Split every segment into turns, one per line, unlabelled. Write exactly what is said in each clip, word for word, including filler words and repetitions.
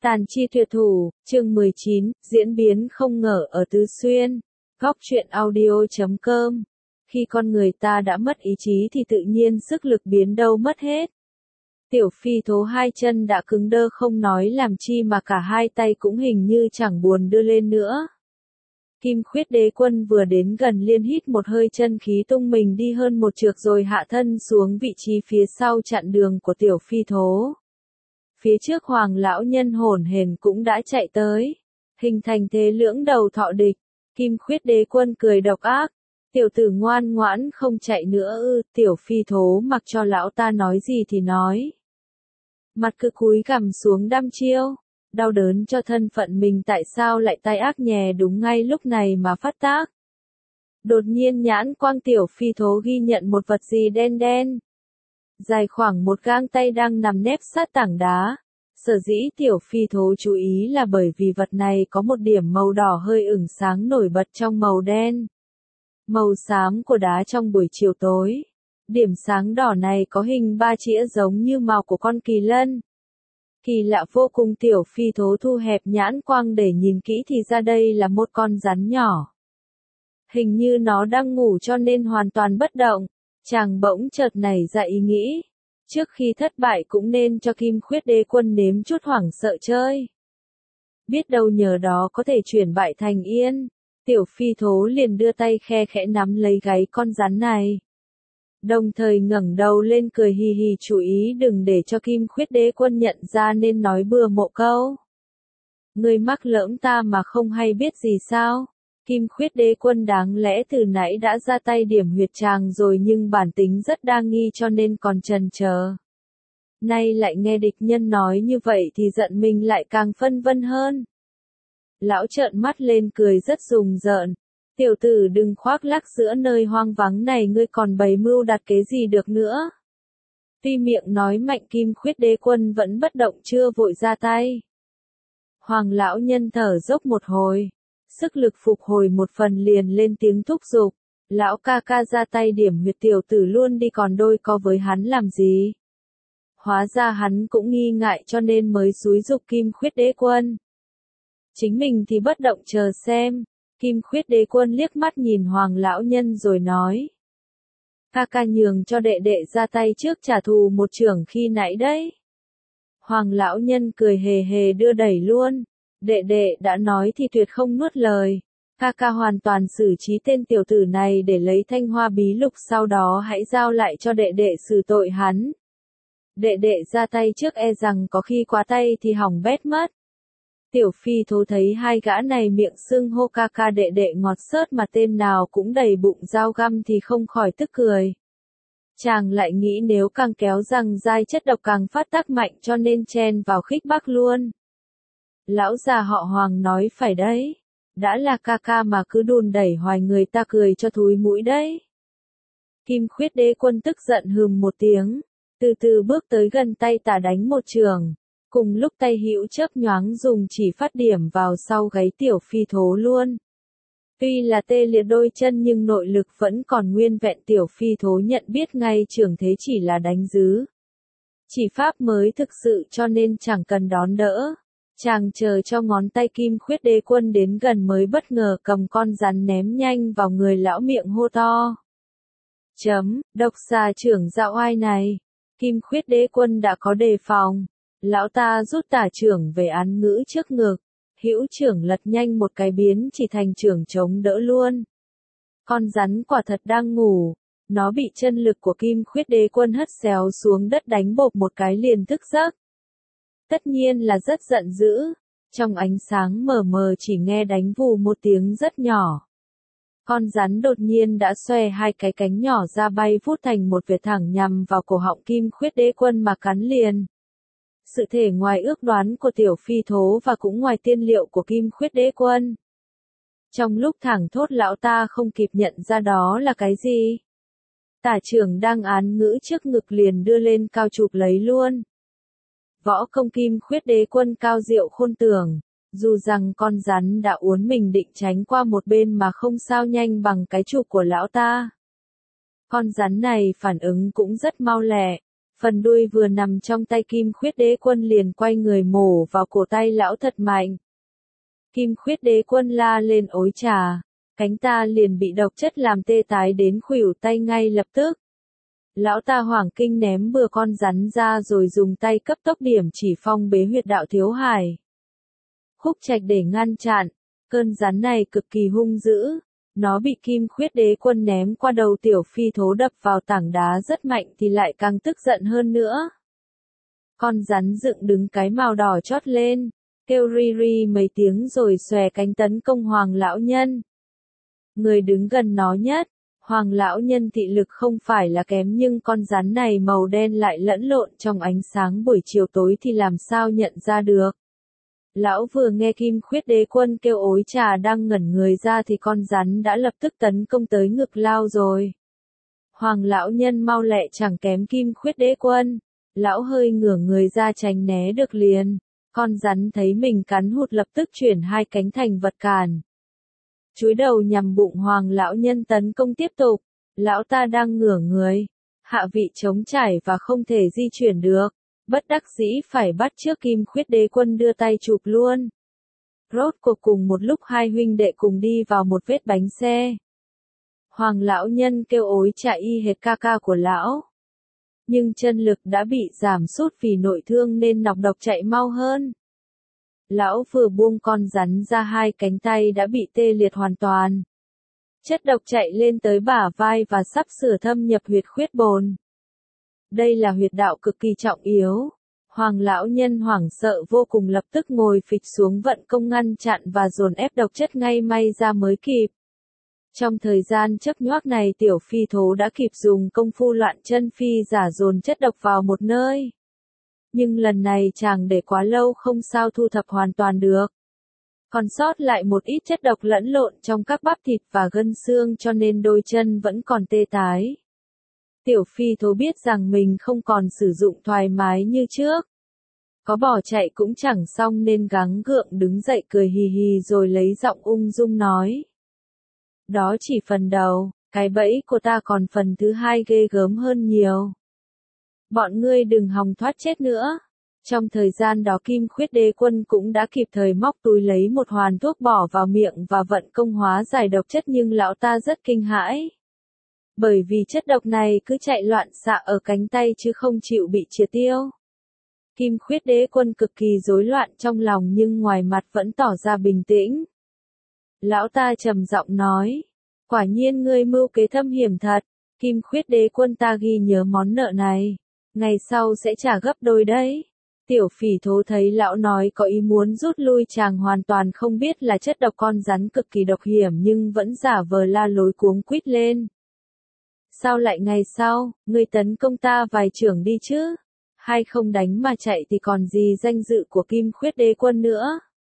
Tàn chi tuyệt thủ, chương mười chín, diễn biến không ngờ ở Tứ Xuyên. Góc truyện audio chấm com. Khi con người ta đã mất ý chí thì tự nhiên sức lực biến đâu mất hết. Tiểu Phi Thố hai chân đã cứng đơ không nói làm chi mà cả hai tay cũng hình như chẳng buồn đưa lên nữa. Kim Khuyết Đế Quân vừa đến gần liền hít một hơi chân khí tung mình đi hơn một trượng rồi hạ thân xuống vị trí phía sau chặn đường của Tiểu Phi Thố. Phía trước Hoàng lão nhân hổn hển cũng đã chạy tới, hình thành thế lưỡng đầu thọ địch. Kim Khuyết Đế Quân cười độc ác, tiểu tử ngoan ngoãn không chạy nữa ư? Tiểu Phi Thố mặc cho lão ta nói gì thì nói. Mặt cứ cúi gằm xuống đăm chiêu, đau đớn cho thân phận mình tại sao lại tai ác nhè đúng ngay lúc này mà phát tác. Đột nhiên nhãn quang Tiểu Phi Thố ghi nhận một vật gì đen đen. Dài khoảng một gang tay đang nằm nép sát tảng đá. Sở dĩ Tiểu Phi Thố chú ý là bởi vì vật này có một điểm màu đỏ hơi ửng sáng nổi bật trong màu đen. Màu xám của đá trong buổi chiều tối. Điểm sáng đỏ này có hình ba chĩa giống như mào của con kỳ lân. Kỳ lạ vô cùng. Tiểu Phi Thố thu hẹp nhãn quang để nhìn kỹ thì ra đây là một con rắn nhỏ. Hình như nó đang ngủ cho nên hoàn toàn bất động. Chàng bỗng chợt nảy ra ý nghĩ, trước khi thất bại cũng nên cho Kim Khuyết Đế Quân nếm chút hoảng sợ chơi. Biết đâu nhờ đó có thể chuyển bại thành yên. Tiểu Phi Thố liền đưa tay khe khẽ nắm lấy gáy con rắn này. Đồng thời ngẩng đầu lên cười hì hì, chú ý đừng để cho Kim Khuyết Đế Quân nhận ra nên nói bừa một câu. Ngươi mắc lỡm ta mà không hay biết gì sao? Kim Khuyết Đế Quân đáng lẽ từ nãy đã ra tay điểm huyệt chàng rồi nhưng bản tính rất đa nghi cho nên còn chần chờ. Nay lại nghe địch nhân nói như vậy thì giận mình lại càng phân vân hơn. Lão trợn mắt lên cười rất rùng rợn. Tiểu tử đừng khoác lác giữa nơi hoang vắng này, ngươi còn bày mưu đặt kế gì được nữa. Tuy miệng nói mạnh Kim Khuyết Đế Quân vẫn bất động chưa vội ra tay. Hoàng lão nhân thở dốc một hồi. Sức lực phục hồi một phần liền lên tiếng thúc giục. Lão ca ca ra tay điểm huyệt tiểu tử luôn đi, còn đôi co với hắn làm gì? Hóa ra hắn cũng nghi ngại cho nên mới xúi giục Kim Khuyết Đế Quân. Chính mình thì bất động chờ xem. Kim Khuyết Đế Quân liếc mắt nhìn Hoàng lão nhân rồi nói. Ca ca nhường cho đệ đệ ra tay trước trả thù một chưởng khi nãy đấy. Hoàng lão nhân cười hề hề đưa đẩy luôn. Đệ đệ đã nói thì tuyệt không nuốt lời. Ca ca hoàn toàn xử trí tên tiểu tử này để lấy thanh hoa bí lục, sau đó hãy giao lại cho đệ đệ xử tội hắn. Đệ đệ ra tay trước e rằng có khi quá tay thì hỏng bét mất. Tiểu Phi Thố thấy hai gã này miệng xưng hô ca ca đệ đệ ngọt xớt mà tên nào cũng đầy bụng dao găm thì không khỏi tức cười. Chàng lại nghĩ nếu càng kéo rằng dai chất độc càng phát tác mạnh cho nên chen vào khích bác luôn. Lão già họ Hoàng nói phải đấy. Đã là ca ca mà cứ đùn đẩy hoài người ta cười cho thúi mũi đấy. Kim Khuyết Đế Quân tức giận hừm một tiếng. Từ từ bước tới gần tay tả đánh một chưởng. Cùng lúc tay hữu chớp nhoáng dùng chỉ phát điểm vào sau gáy Tiểu Phi Thố luôn. Tuy là tê liệt đôi chân nhưng nội lực vẫn còn nguyên vẹn. Tiểu Phi Thố nhận biết ngay chưởng thế chỉ là đánh dứ. Chỉ pháp mới thực sự cho nên chẳng cần đón đỡ. Chàng chờ cho ngón tay Kim Khuyết Đế Quân đến gần mới bất ngờ cầm con rắn ném nhanh vào người lão, miệng hô to. Chấm, độc xà chưởng dạo oai này. Kim Khuyết Đế Quân đã có đề phòng. Lão ta rút tả chưởng về án ngữ trước ngực. Hữu chưởng lật nhanh một cái biến chỉ thành chưởng chống đỡ luôn. Con rắn quả thật đang ngủ. Nó bị chân lực của Kim Khuyết Đế Quân hất xéo xuống đất đánh bộp một cái liền thức giấc. Tất nhiên là rất giận dữ. Trong ánh sáng mờ mờ chỉ nghe đánh vù một tiếng rất nhỏ. Con rắn đột nhiên đã xòe hai cái cánh nhỏ ra bay vút thành một vệt thẳng nhằm vào cổ họng Kim Khuyết Đế Quân mà cắn liền. Sự thể ngoài ước đoán của Tiểu Phi Thố và cũng ngoài tiên liệu của Kim Khuyết Đế Quân. Trong lúc thẳng thốt lão ta không kịp nhận ra đó là cái gì. Tả chưởng đang án ngữ trước ngực liền đưa lên cao chụp lấy luôn. Võ công Kim Khuyết Đế Quân cao diệu khôn tường, dù rằng con rắn đã uốn mình định tránh qua một bên mà không sao nhanh bằng cái chụp của lão ta. Con rắn này phản ứng cũng rất mau lẹ, Phần đuôi vừa nằm trong tay Kim Khuyết Đế Quân liền quay người mổ vào cổ tay lão thật mạnh. Kim Khuyết Đế Quân la lên ối trà, cánh ta liền bị độc chất làm tê tái đến khuỷu tay ngay lập tức. Lão ta hoảng kinh ném bừa con rắn ra rồi dùng tay cấp tốc điểm chỉ phong bế huyệt đạo Thiếu Hải. Khúc Trạch để ngăn chặn, cơn rắn này cực kỳ hung dữ, nó bị Kim Khuyết Đế Quân ném qua đầu Tiểu Phi Thố đập vào tảng đá rất mạnh thì lại càng tức giận hơn nữa. Con rắn dựng đứng cái màu đỏ chót lên, kêu ri ri mấy tiếng rồi xòe cánh tấn công Hoàng lão nhân. Người đứng gần nó nhất, Hoàng lão nhân thị lực không phải là kém nhưng con rắn này màu đen lại lẫn lộn trong ánh sáng buổi chiều tối thì làm sao nhận ra được. Lão vừa nghe Kim Khuyết Đế Quân kêu ối trà đang ngẩn người ra thì con rắn đã lập tức tấn công tới ngực lao rồi. Hoàng lão nhân mau lẹ chẳng kém Kim Khuyết Đế Quân, lão hơi ngửa người ra tránh né được liền, con rắn thấy mình cắn hụt lập tức chuyển hai cánh thành vật cản. Chúi đầu nhằm bụng Hoàng lão nhân tấn công tiếp tục, lão ta đang ngửa người, hạ vị trống trải và không thể di chuyển được. Bất đắc dĩ phải bắt trước Kim Khuyết Đế Quân đưa tay chụp luôn. Rốt cuộc cùng một lúc hai huynh đệ cùng đi vào một vết bánh xe. Hoàng lão nhân kêu ối chạy y hệt ca ca của lão. Nhưng chân lực đã bị giảm sút vì nội thương nên nọc độc chạy mau hơn. Lão vừa buông con rắn ra hai cánh tay đã bị tê liệt hoàn toàn. Chất độc chạy lên tới bả vai và sắp sửa thâm nhập huyệt khuyết bồn. Đây là huyệt đạo cực kỳ trọng yếu. Hoàng lão nhân hoảng sợ vô cùng lập tức ngồi phịch xuống vận công ngăn chặn và dồn ép độc chất ngay may ra mới kịp. Trong thời gian chớp nhoác này Tiểu Phi Thố đã kịp dùng công phu loạn chân phi giả dồn chất độc vào một nơi. Nhưng lần này chàng để quá lâu không sao thu thập hoàn toàn được. Còn sót lại một ít chất độc lẫn lộn trong các bắp thịt và gân xương cho nên đôi chân vẫn còn tê tái. Tiểu Phi Thố biết rằng mình không còn sử dụng thoải mái như trước. Có bỏ chạy cũng chẳng xong nên gắng gượng đứng dậy cười hì hì rồi lấy giọng ung dung nói. Đó chỉ phần đầu, cái bẫy của ta còn phần thứ hai ghê gớm hơn nhiều. Bọn ngươi đừng hòng thoát chết nữa. Trong thời gian đó Kim Khuyết Đế Quân cũng đã kịp thời móc túi lấy một hoàn thuốc bỏ vào miệng và vận công hóa giải độc chất nhưng lão ta rất kinh hãi. Bởi vì chất độc này cứ chạy loạn xạ ở cánh tay chứ không chịu bị triệt tiêu. Kim Khuyết Đế Quân cực kỳ rối loạn trong lòng nhưng ngoài mặt vẫn tỏ ra bình tĩnh. Lão ta trầm giọng nói, quả nhiên ngươi mưu kế thâm hiểm thật, Kim Khuyết Đế Quân ta ghi nhớ món nợ này, ngày sau sẽ trả gấp đôi đấy. Tiểu Phỉ Thố thấy lão nói có ý muốn rút lui chàng hoàn toàn không biết là chất độc con rắn cực kỳ độc hiểm nhưng vẫn giả vờ la lối cuống quýt lên. Sao lại ngày sau, ngươi tấn công ta vài chưởng đi chứ? Hay không đánh mà chạy thì còn gì danh dự của Kim Khuyết Đế Quân nữa?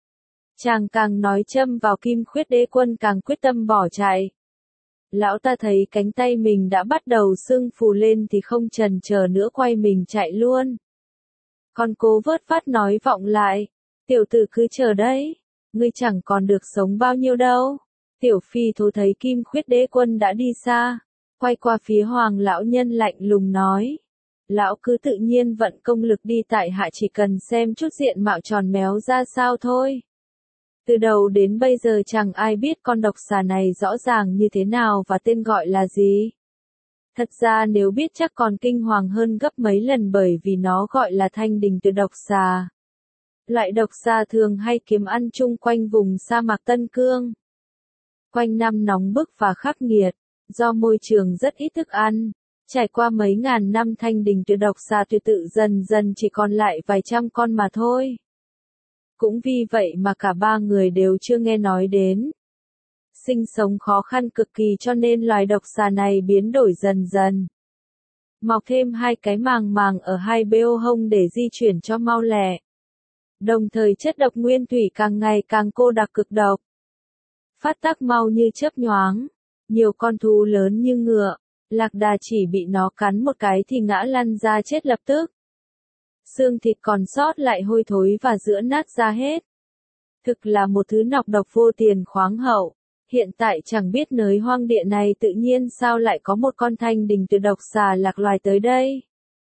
Chàng càng nói châm vào Kim Khuyết Đế Quân càng quyết tâm bỏ chạy. Lão ta thấy cánh tay mình đã bắt đầu sưng phù lên thì không chần chờ nữa quay mình chạy luôn. Con Cố vớt vát nói vọng lại, tiểu tử cứ chờ đấy, ngươi chẳng còn được sống bao nhiêu đâu. Tiểu Phi Thố thấy Kim Khuyết Đế Quân đã đi xa, quay qua phía Hoàng lão nhân lạnh lùng nói. Lão cứ tự nhiên vận công lực đi tại hạ chỉ cần xem chút diện mạo tròn méo ra sao thôi. Từ đầu đến bây giờ chẳng ai biết con độc xà này rõ ràng như thế nào và tên gọi là gì. Thật ra nếu biết chắc còn kinh hoàng hơn gấp mấy lần bởi vì nó gọi là thanh đình tuyệt độc xà. Loại độc xà thường hay kiếm ăn chung quanh vùng sa mạc Tân Cương. Quanh năm nóng bức và khắc nghiệt, do môi trường rất ít thức ăn. Trải qua mấy ngàn năm thanh đình tuyệt độc xà tuyệt tự dần dần chỉ còn lại vài trăm con mà thôi. Cũng vì vậy mà cả ba người đều chưa nghe nói đến. Sinh sống khó khăn cực kỳ cho nên loài độc xà này biến đổi dần dần. Mọc thêm hai cái màng màng ở hai bên hông để di chuyển cho mau lẹ. Đồng thời chất độc nguyên thủy càng ngày càng cô đặc cực độc. Phát tác mau như chớp nhoáng. Nhiều con thú lớn như ngựa, lạc đà chỉ bị nó cắn một cái thì ngã lăn ra chết lập tức. Xương thịt còn sót lại hôi thối và giữa nát ra hết. Thực là một thứ nọc độc vô tiền khoáng hậu. Hiện tại chẳng biết nơi hoang địa này tự nhiên sao lại có một con thanh đình tuyệt độc xà lạc loài tới đây.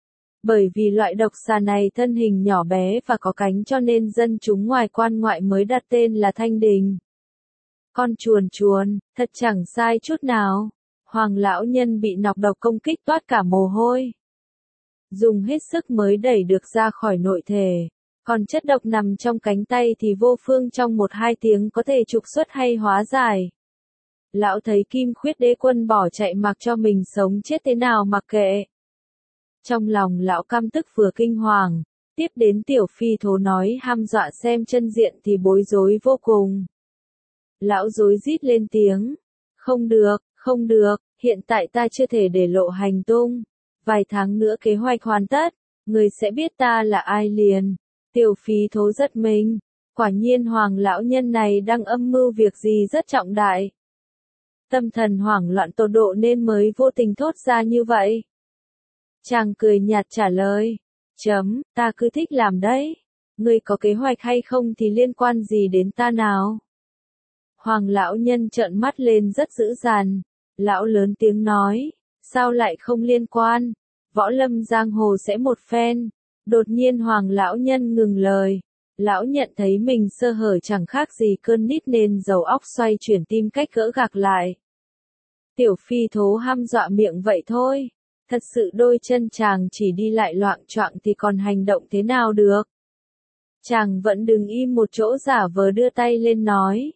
Bởi vì loại độc xà này thân hình nhỏ bé và có cánh cho nên dân chúng ngoài quan ngoại mới đặt tên là Thanh Đình. Con chuồn chuồn, thật chẳng sai chút nào. Hoàng lão nhân bị nọc độc công kích toát cả mồ hôi. Dùng hết sức mới đẩy được ra khỏi nội thể. Còn chất độc nằm trong cánh tay thì vô phương trong một hai tiếng có thể trục xuất hay hóa giải. Lão thấy Kim Khuyết Đế Quân bỏ chạy mặc cho mình sống chết thế nào mặc kệ. Trong lòng lão căm tức vừa kinh hoàng, tiếp đến Tiểu Phi Thố nói hăm dọa xem chân diện thì bối rối vô cùng. Lão rối rít lên tiếng, không được, không được, hiện tại ta chưa thể để lộ hành tung, vài tháng nữa kế hoạch hoàn tất, người sẽ biết ta là ai liền. Tiểu Phi Thố giật mình, quả nhiên Hoàng lão nhân này đang âm mưu việc gì rất trọng đại. Tâm thần hoảng loạn tột độ nên mới vô tình thốt ra như vậy. Chàng cười nhạt trả lời, chấm, ta cứ thích làm đấy, ngươi có kế hoạch hay không thì liên quan gì đến ta nào. Hoàng lão nhân trợn mắt lên rất dữ dằn, lão lớn tiếng nói, sao lại không liên quan, võ lâm giang hồ sẽ một phen. Đột nhiên Hoàng lão nhân ngừng lời, lão nhận thấy mình sơ hở chẳng khác gì cơn nít nên đầu óc xoay chuyển tìm cách gỡ gạc lại. Tiểu Phi Thố hăm dọa miệng vậy thôi, thật sự đôi chân chàng chỉ đi lại loạng choạng thì còn hành động thế nào được. Chàng vẫn đứng im một chỗ giả vờ đưa tay lên nói.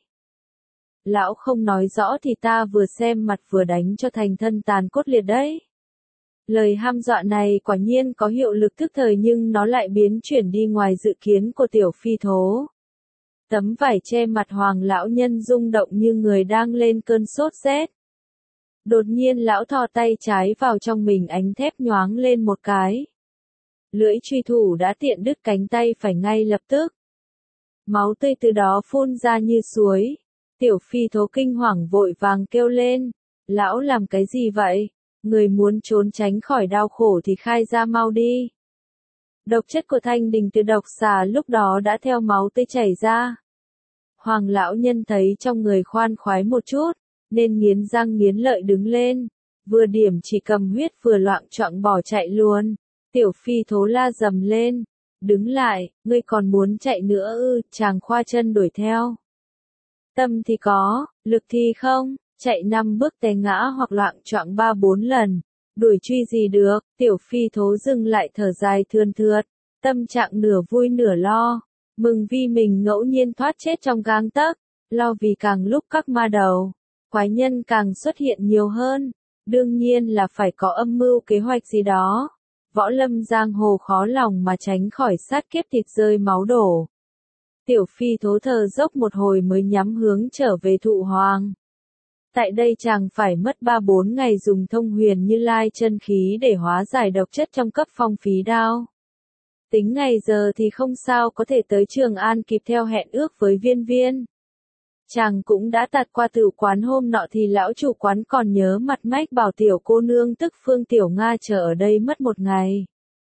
Lão không nói rõ thì ta vừa xem mặt vừa đánh cho thành thân tàn cốt liệt đấy. Lời hăm dọa này quả nhiên có hiệu lực tức thời nhưng nó lại biến chuyển đi ngoài dự kiến của Tiểu Phi Thố. Tấm vải che mặt Hoàng lão nhân rung động như người đang lên cơn sốt rét. Đột nhiên lão thò tay trái vào trong mình ánh thép nhoáng lên một cái. Lưỡi truy thủ đã tiện đứt cánh tay phải ngay lập tức. Máu tươi từ đó phun ra như suối. Tiểu Phi Thố kinh hoàng vội vàng kêu lên. Lão làm cái gì vậy? Người muốn trốn tránh khỏi đau khổ thì khai ra mau đi. Độc chất của Thanh Đình từ độc xà lúc đó đã theo máu tươi chảy ra. Hoàng lão nhân thấy trong người khoan khoái một chút, nên nghiến răng nghiến lợi đứng lên, vừa điểm chỉ cầm huyết vừa loạng choạng bỏ chạy luôn. Tiểu Phi Thố la dầm lên, đứng lại, ngươi còn muốn chạy nữa ư? Chàng khoa chân đuổi theo. Tâm thì có, lực thì không, chạy năm bước té ngã hoặc loạng choạng ba bốn lần, đuổi truy gì được. Tiểu Phi Thố dừng lại thở dài thườn thượt, tâm trạng nửa vui nửa lo, mừng vì mình ngẫu nhiên thoát chết trong gang tấc, lo vì càng lúc các ma đầu, quái nhân càng xuất hiện nhiều hơn, đương nhiên là phải có âm mưu kế hoạch gì đó. Võ lâm giang hồ khó lòng mà tránh khỏi sát kiếp thịt rơi máu đổ. Tiểu Phi Thố thở dốc một hồi mới nhắm hướng trở về Thụ Hoàng. Tại đây chàng phải mất ba bốn ngày dùng thông huyền như lai chân khí để hóa giải độc chất trong cấp phong phí đao. Tính ngày giờ thì không sao có thể tới Trường An kịp theo hẹn ước với Viên Viên. Chàng cũng đã tạt qua tử quán hôm nọ thì lão chủ quán còn nhớ mặt mách bảo tiểu cô nương tức Phương Tiểu Nga chờ ở đây mất một ngày.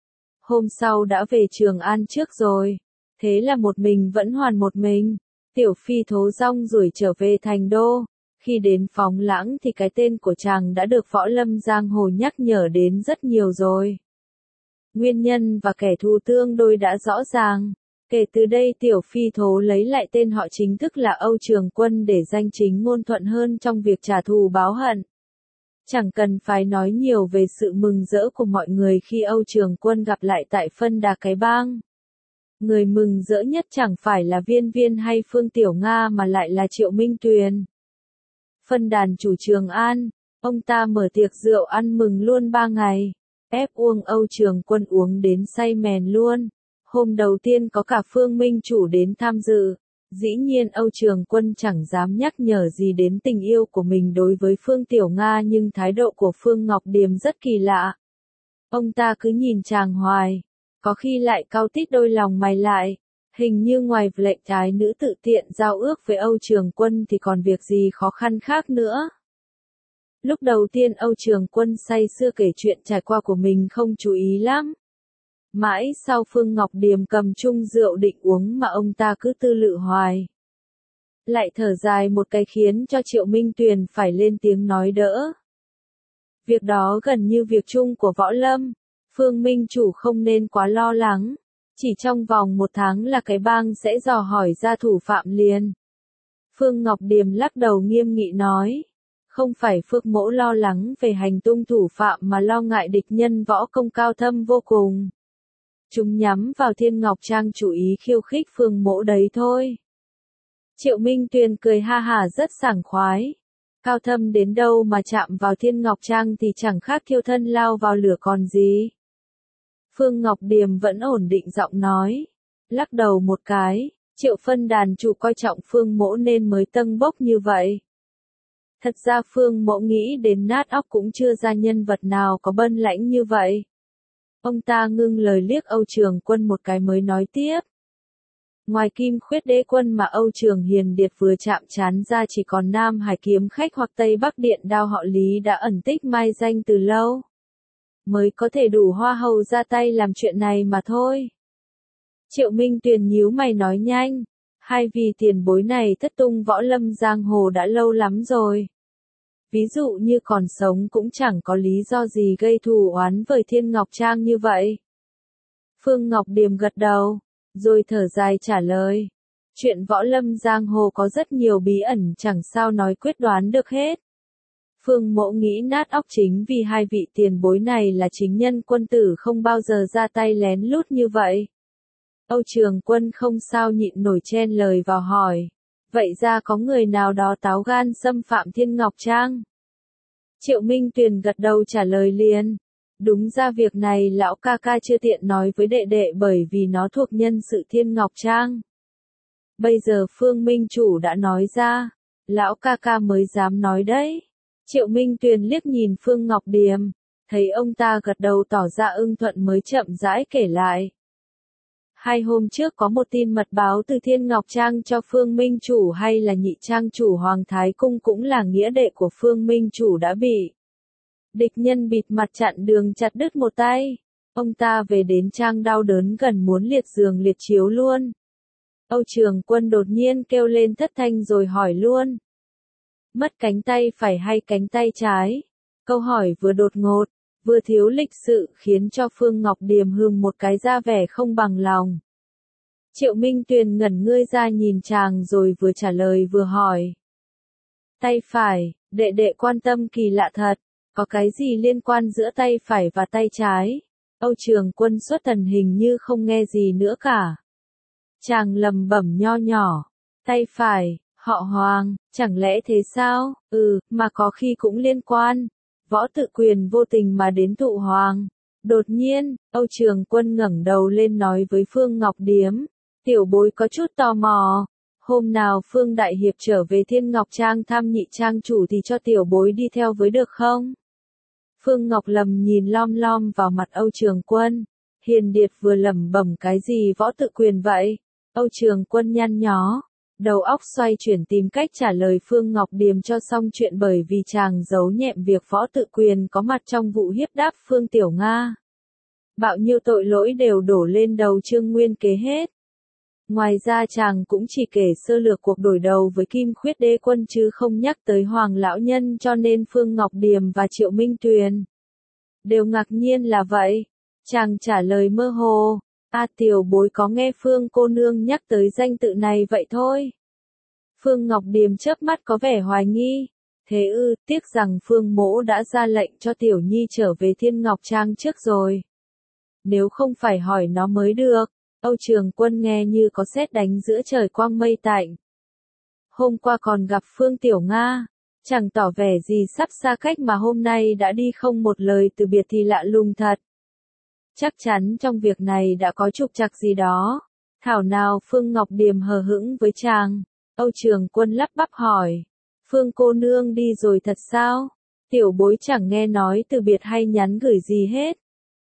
Hôm sau đã về Trường An trước rồi. Thế là một mình vẫn hoàn một mình. Tiểu Phi Thố rong ruổi trở về thành đô. Khi đến Phóng Lãng thì cái tên của chàng đã được võ lâm giang hồ nhắc nhở đến rất nhiều rồi. Nguyên nhân và kẻ thù tương đối đã rõ ràng. Kể từ đây Tiểu Phi Thố lấy lại tên họ chính thức là Âu Trường Quân để danh chính ngôn thuận hơn trong việc trả thù báo hận. Chẳng cần phải nói nhiều về sự mừng rỡ của mọi người khi Âu Trường Quân gặp lại tại Phân Đà Cái Bang. Người mừng rỡ nhất chẳng phải là Viên Viên hay Phương Tiểu Nga mà lại là Triệu Minh Tuyền. Phân đàn chủ Trường An, ông ta mở tiệc rượu ăn mừng luôn ba ngày, ép uống Âu Trường Quân uống đến say mèn luôn. Hôm đầu tiên có cả Phương Minh Chủ đến tham dự, dĩ nhiên Âu Trường Quân chẳng dám nhắc nhở gì đến tình yêu của mình đối với Phương Tiểu Nga nhưng thái độ của Phương Ngọc Điềm rất kỳ lạ. Ông ta cứ nhìn chàng hoài, có khi lại cau tít đôi lòng mày lại, hình như ngoài lệnh trái nữ tự tiện giao ước với Âu Trường Quân thì còn việc gì khó khăn khác nữa. Lúc đầu tiên Âu Trường Quân say sưa kể chuyện trải qua của mình không chú ý lắm. Mãi sau Phương Ngọc Điềm cầm chung rượu định uống mà ông ta cứ tư lự hoài. Lại thở dài một cái khiến cho Triệu Minh Tuyền phải lên tiếng nói đỡ. Việc đó gần như việc chung của võ lâm, Phương Minh Chủ không nên quá lo lắng. Chỉ trong vòng một tháng là cái bang sẽ dò hỏi ra thủ phạm liền. Phương Ngọc Điềm lắc đầu nghiêm nghị nói. Không phải Phước Mỗ lo lắng về hành tung thủ phạm mà lo ngại địch nhân võ công cao thâm vô cùng. Chúng nhắm vào Thiên Ngọc Trang chủ ý khiêu khích Phương Mỗ đấy thôi. Triệu Minh Tuyền cười ha hà rất sảng khoái. Cao thâm đến đâu mà chạm vào Thiên Ngọc Trang thì chẳng khác thiêu thân lao vào lửa còn gì. Phương Ngọc Điềm vẫn ổn định giọng nói. Lắc đầu một cái, Triệu Phân đàn chủ coi trọng Phương Mỗ nên mới tâng bốc như vậy. Thật ra Phương Mỗ nghĩ đến nát óc cũng chưa ra nhân vật nào có bân lãnh như vậy. Ông ta ngưng lời liếc Âu Trường Quân một cái mới nói tiếp. Ngoài Kim Khuyết Đế Quân mà Âu Trường Hiền Điệt vừa chạm trán ra chỉ còn Nam Hải Kiếm Khách hoặc Tây Bắc Điện Đao họ Lý đã ẩn tích mai danh từ lâu. Mới có thể đủ hoa hầu ra tay làm chuyện này mà thôi. Triệu Minh Tuyền nhíu mày nói nhanh. Hai vị tiền bối này thất tung võ lâm giang hồ đã lâu lắm rồi. Ví dụ như còn sống cũng chẳng có lý do gì gây thù oán với Thiên Ngọc Trang như vậy. Phương Ngọc Điềm gật đầu, rồi thở dài trả lời. Chuyện võ lâm giang hồ có rất nhiều bí ẩn chẳng sao nói quyết đoán được hết. Phương Mỗ nghĩ nát óc chính vì hai vị tiền bối này là chính nhân quân tử không bao giờ ra tay lén lút như vậy. Âu Trường Quân không sao nhịn nổi chen lời vào hỏi. Vậy ra có người nào đó táo gan xâm phạm Thiên Ngọc Trang? Triệu Minh Tuyền gật đầu trả lời liền. Đúng ra việc này lão ca ca chưa tiện nói với đệ đệ bởi vì nó thuộc nhân sự Thiên Ngọc Trang. Bây giờ Phương Minh Chủ đã nói ra, lão ca ca mới dám nói đấy. Triệu Minh Tuyền liếc nhìn Phương Ngọc Điềm, thấy ông ta gật đầu tỏ ra ưng thuận mới chậm rãi kể lại. Hai hôm trước có một tin mật báo từ Thiên Ngọc Trang cho Phương Minh Chủ hay là nhị trang chủ Hoàng Thái Cung cũng là nghĩa đệ của Phương Minh Chủ đã bị địch nhân bịt mặt chặn đường chặt đứt một tay. Ông ta về đến trang đau đớn gần muốn liệt giường liệt chiếu luôn. Âu Trường Quân đột nhiên kêu lên thất thanh rồi hỏi luôn. Mất cánh tay phải hay cánh tay trái? Câu hỏi vừa đột ngột, vừa thiếu lịch sự khiến cho Phương Ngọc Điềm hừm một cái ra vẻ không bằng lòng. Triệu Minh Tuyền ngẩn ngươi ra nhìn chàng rồi vừa trả lời vừa hỏi. Tay phải, đệ đệ quan tâm kỳ lạ thật, có cái gì liên quan giữa tay phải và tay trái? Âu Trường Quân xuất thần hình như không nghe gì nữa cả. Chàng lầm bẩm nho nhỏ, tay phải, họ Hoàng, chẳng lẽ thế sao? Ừ, mà có khi cũng liên quan. Võ Tự Quyền vô tình mà đến thụ Hoàng. Đột nhiên, Âu Trường Quân ngẩng đầu lên nói với Phương Ngọc Điềm, tiểu bối có chút tò mò. Hôm nào Phương Đại Hiệp trở về Thiên Ngọc Trang thăm nhị trang chủ thì cho tiểu bối đi theo với được không? Phương Ngọc Lầm nhìn lom lom vào mặt Âu Trường Quân. Hiền Điệt vừa lẩm bẩm cái gì Võ Tự Quyền vậy? Âu Trường Quân nhăn nhó, đầu óc xoay chuyển tìm cách trả lời Phương Ngọc Điềm cho xong chuyện bởi vì chàng giấu nhẹm việc Võ Tự Quyền có mặt trong vụ hiếp đáp Phương Tiểu Nga. Bạo nhiêu tội lỗi đều đổ lên đầu Trương Nguyên Kế hết. Ngoài ra chàng cũng chỉ kể sơ lược cuộc đổi đầu với Kim Khuyết Đế Quân chứ không nhắc tới Hoàng Lão Nhân cho nên Phương Ngọc Điềm và Triệu Minh Tuyền đều ngạc nhiên là vậy. Chàng trả lời mơ hồ. A tiểu bối có nghe Phương cô nương nhắc tới danh tự này vậy thôi. Phương Ngọc Điềm chớp mắt có vẻ hoài nghi. Thế ư, tiếc rằng Phương Mỗ đã ra lệnh cho Tiểu Nhi trở về Thiên Ngọc Trang trước rồi. Nếu không phải hỏi nó mới được. Âu Trường Quân nghe như có sét đánh giữa trời quang mây tạnh. Hôm qua còn gặp Phương Tiểu Nga. Chẳng tỏ vẻ gì sắp xa cách mà hôm nay đã đi không một lời từ biệt thì lạ lùng thật. Chắc chắn trong việc này đã có trục trặc gì đó. Thảo nào Phương Ngọc Điềm hờ hững với chàng. Âu Trường Quân lắp bắp hỏi. Phương cô nương đi rồi thật sao? Tiểu bối chẳng nghe nói từ biệt hay nhắn gửi gì hết.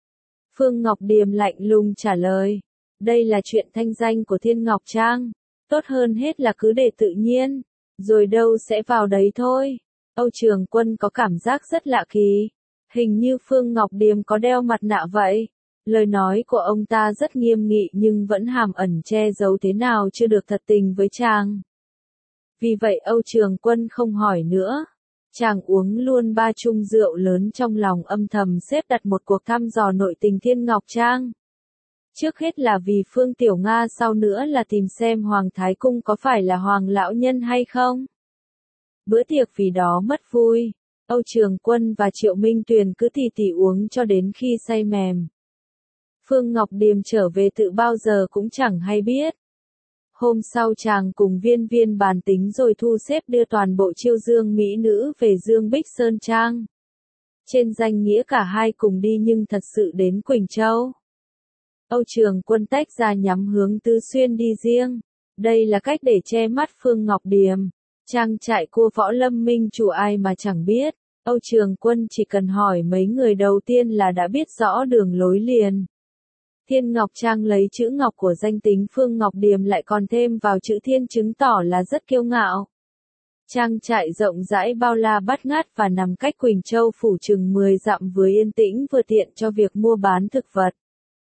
Phương Ngọc Điềm lạnh lùng trả lời. Đây là chuyện thanh danh của Thiên Ngọc Trang. Tốt hơn hết là cứ để tự nhiên. Rồi đâu sẽ vào đấy thôi. Âu Trường Quân có cảm giác rất lạ kỳ. Hình như Phương Ngọc Điềm có đeo mặt nạ vậy. Lời nói của ông ta rất nghiêm nghị nhưng vẫn hàm ẩn che giấu thế nào chưa được thật tình với chàng. Vì vậy Âu Trường Quân không hỏi nữa. Chàng uống luôn ba chung rượu lớn, trong lòng âm thầm xếp đặt một cuộc thăm dò nội tình Thiên Ngọc Trang. Trước hết là vì Phương Tiểu Nga, sau nữa là tìm xem Hoàng Thái Cung có phải là Hoàng lão nhân hay không. Bữa tiệc vì đó mất vui, Âu Trường Quân và Triệu Minh Tuyền cứ tì tì uống cho đến khi say mềm. Phương Ngọc Điềm trở về tự bao giờ cũng chẳng hay biết. Hôm sau chàng cùng Viên Viên bàn tính rồi thu xếp đưa toàn bộ chiêu dương mỹ nữ về Dương Bích Sơn Trang. Trên danh nghĩa cả hai cùng đi nhưng thật sự đến Quỳnh Châu. Âu Trường Quân tách ra nhắm hướng Tứ Xuyên đi riêng. Đây là cách để che mắt Phương Ngọc Điềm. Trang trại của Võ Lâm Minh chủ ai mà chẳng biết. Âu Trường Quân chỉ cần hỏi mấy người đầu tiên là đã biết rõ đường lối liền. Thiên Ngọc Trang lấy chữ Ngọc của danh tính Phương Ngọc Điềm lại còn thêm vào chữ Thiên chứng tỏ là rất kiêu ngạo. Trang trại rộng rãi bao la bát ngát và nằm cách Quỳnh Châu phủ chừng mười dặm, vừa yên tĩnh vừa tiện cho việc mua bán thực vật.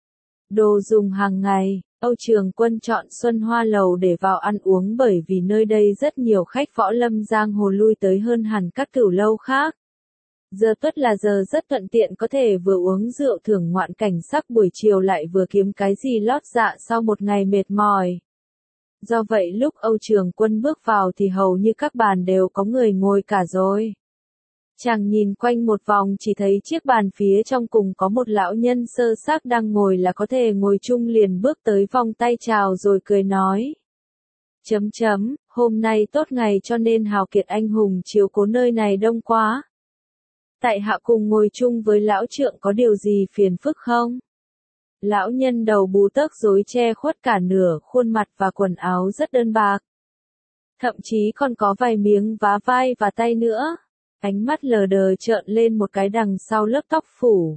Đồ dùng hàng ngày, Âu Trường Quân chọn Xuân Hoa Lầu để vào ăn uống bởi vì nơi đây rất nhiều khách võ lâm giang hồ lui tới hơn hẳn các cửu lâu khác. Giờ tuất là giờ rất thuận tiện, có thể vừa uống rượu thưởng ngoạn cảnh sắc buổi chiều lại vừa kiếm cái gì lót dạ sau một ngày mệt mỏi. Do vậy lúc Âu Trường Quân bước vào thì hầu như các bàn đều có người ngồi cả rồi. Chàng nhìn quanh một vòng chỉ thấy chiếc bàn phía trong cùng có một lão nhân sơ xác đang ngồi là có thể ngồi chung, liền bước tới vòng tay chào rồi cười nói. Chấm chấm, hôm nay tốt ngày cho nên hào kiệt anh hùng chiếu cố nơi này đông quá. Tại hạ cùng ngồi chung với lão trượng có điều gì phiền phức không? Lão nhân đầu bù tóc rối che khuất cả nửa khuôn mặt và quần áo rất đơn bạc. Thậm chí còn có vài miếng vá vai và tay nữa. Ánh mắt lờ đờ trợn lên một cái đằng sau lớp tóc phủ.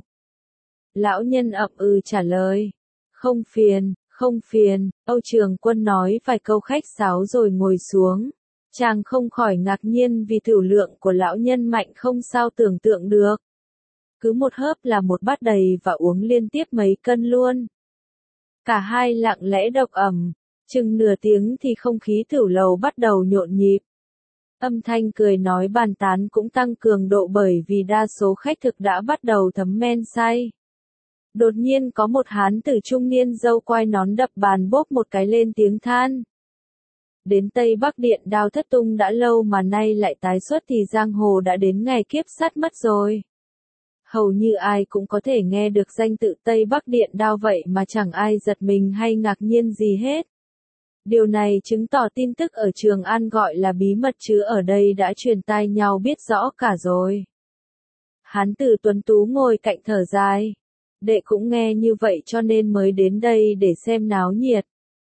Lão nhân ậm ừ trả lời. Không phiền, không phiền, Âu Trường Quân nói vài câu khách sáo rồi ngồi xuống. Chàng không khỏi ngạc nhiên vì tửu lượng của lão nhân mạnh không sao tưởng tượng được. Cứ một hớp là một bát đầy và uống liên tiếp mấy cân luôn. Cả hai lặng lẽ độc ẩm, chừng nửa tiếng thì không khí tửu lầu bắt đầu nhộn nhịp. Âm thanh cười nói bàn tán cũng tăng cường độ bởi vì đa số khách thực đã bắt đầu thấm men say. Đột nhiên có một hán tử trung niên râu quai nón đập bàn bốp một cái lên tiếng than. Đến Tây Bắc Điện Đao thất tung đã lâu mà nay lại tái xuất thì giang hồ đã đến ngày kiếp sát mất rồi. Hầu như ai cũng có thể nghe được danh tự Tây Bắc Điện Đao vậy mà chẳng ai giật mình hay ngạc nhiên gì hết. Điều này chứng tỏ tin tức ở Trường An gọi là bí mật chứ ở đây đã truyền tai nhau biết rõ cả rồi. Hán tử tuấn tú ngồi cạnh thở dài. Đệ cũng nghe như vậy cho nên mới đến đây để xem náo nhiệt.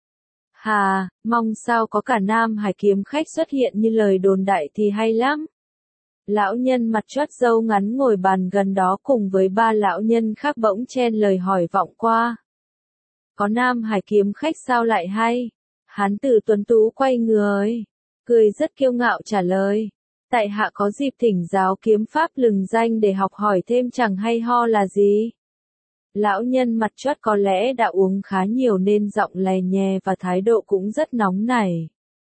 Hà, mong sao có cả Nam Hải kiếm khách xuất hiện như lời đồn đại thì hay lắm. Lão nhân mặt chót râu ngắn ngồi bàn gần đó cùng với ba lão nhân khác bỗng chen lời hỏi vọng qua. Có Nam Hải kiếm khách sao lại hay? Hán tử tuấn tú quay người, cười rất kiêu ngạo trả lời. Tại hạ có dịp thỉnh giáo kiếm pháp lừng danh để học hỏi thêm chẳng hay ho là gì. Lão nhân mặt chót có lẽ đã uống khá nhiều nên giọng lè nhè và thái độ cũng rất nóng nảy.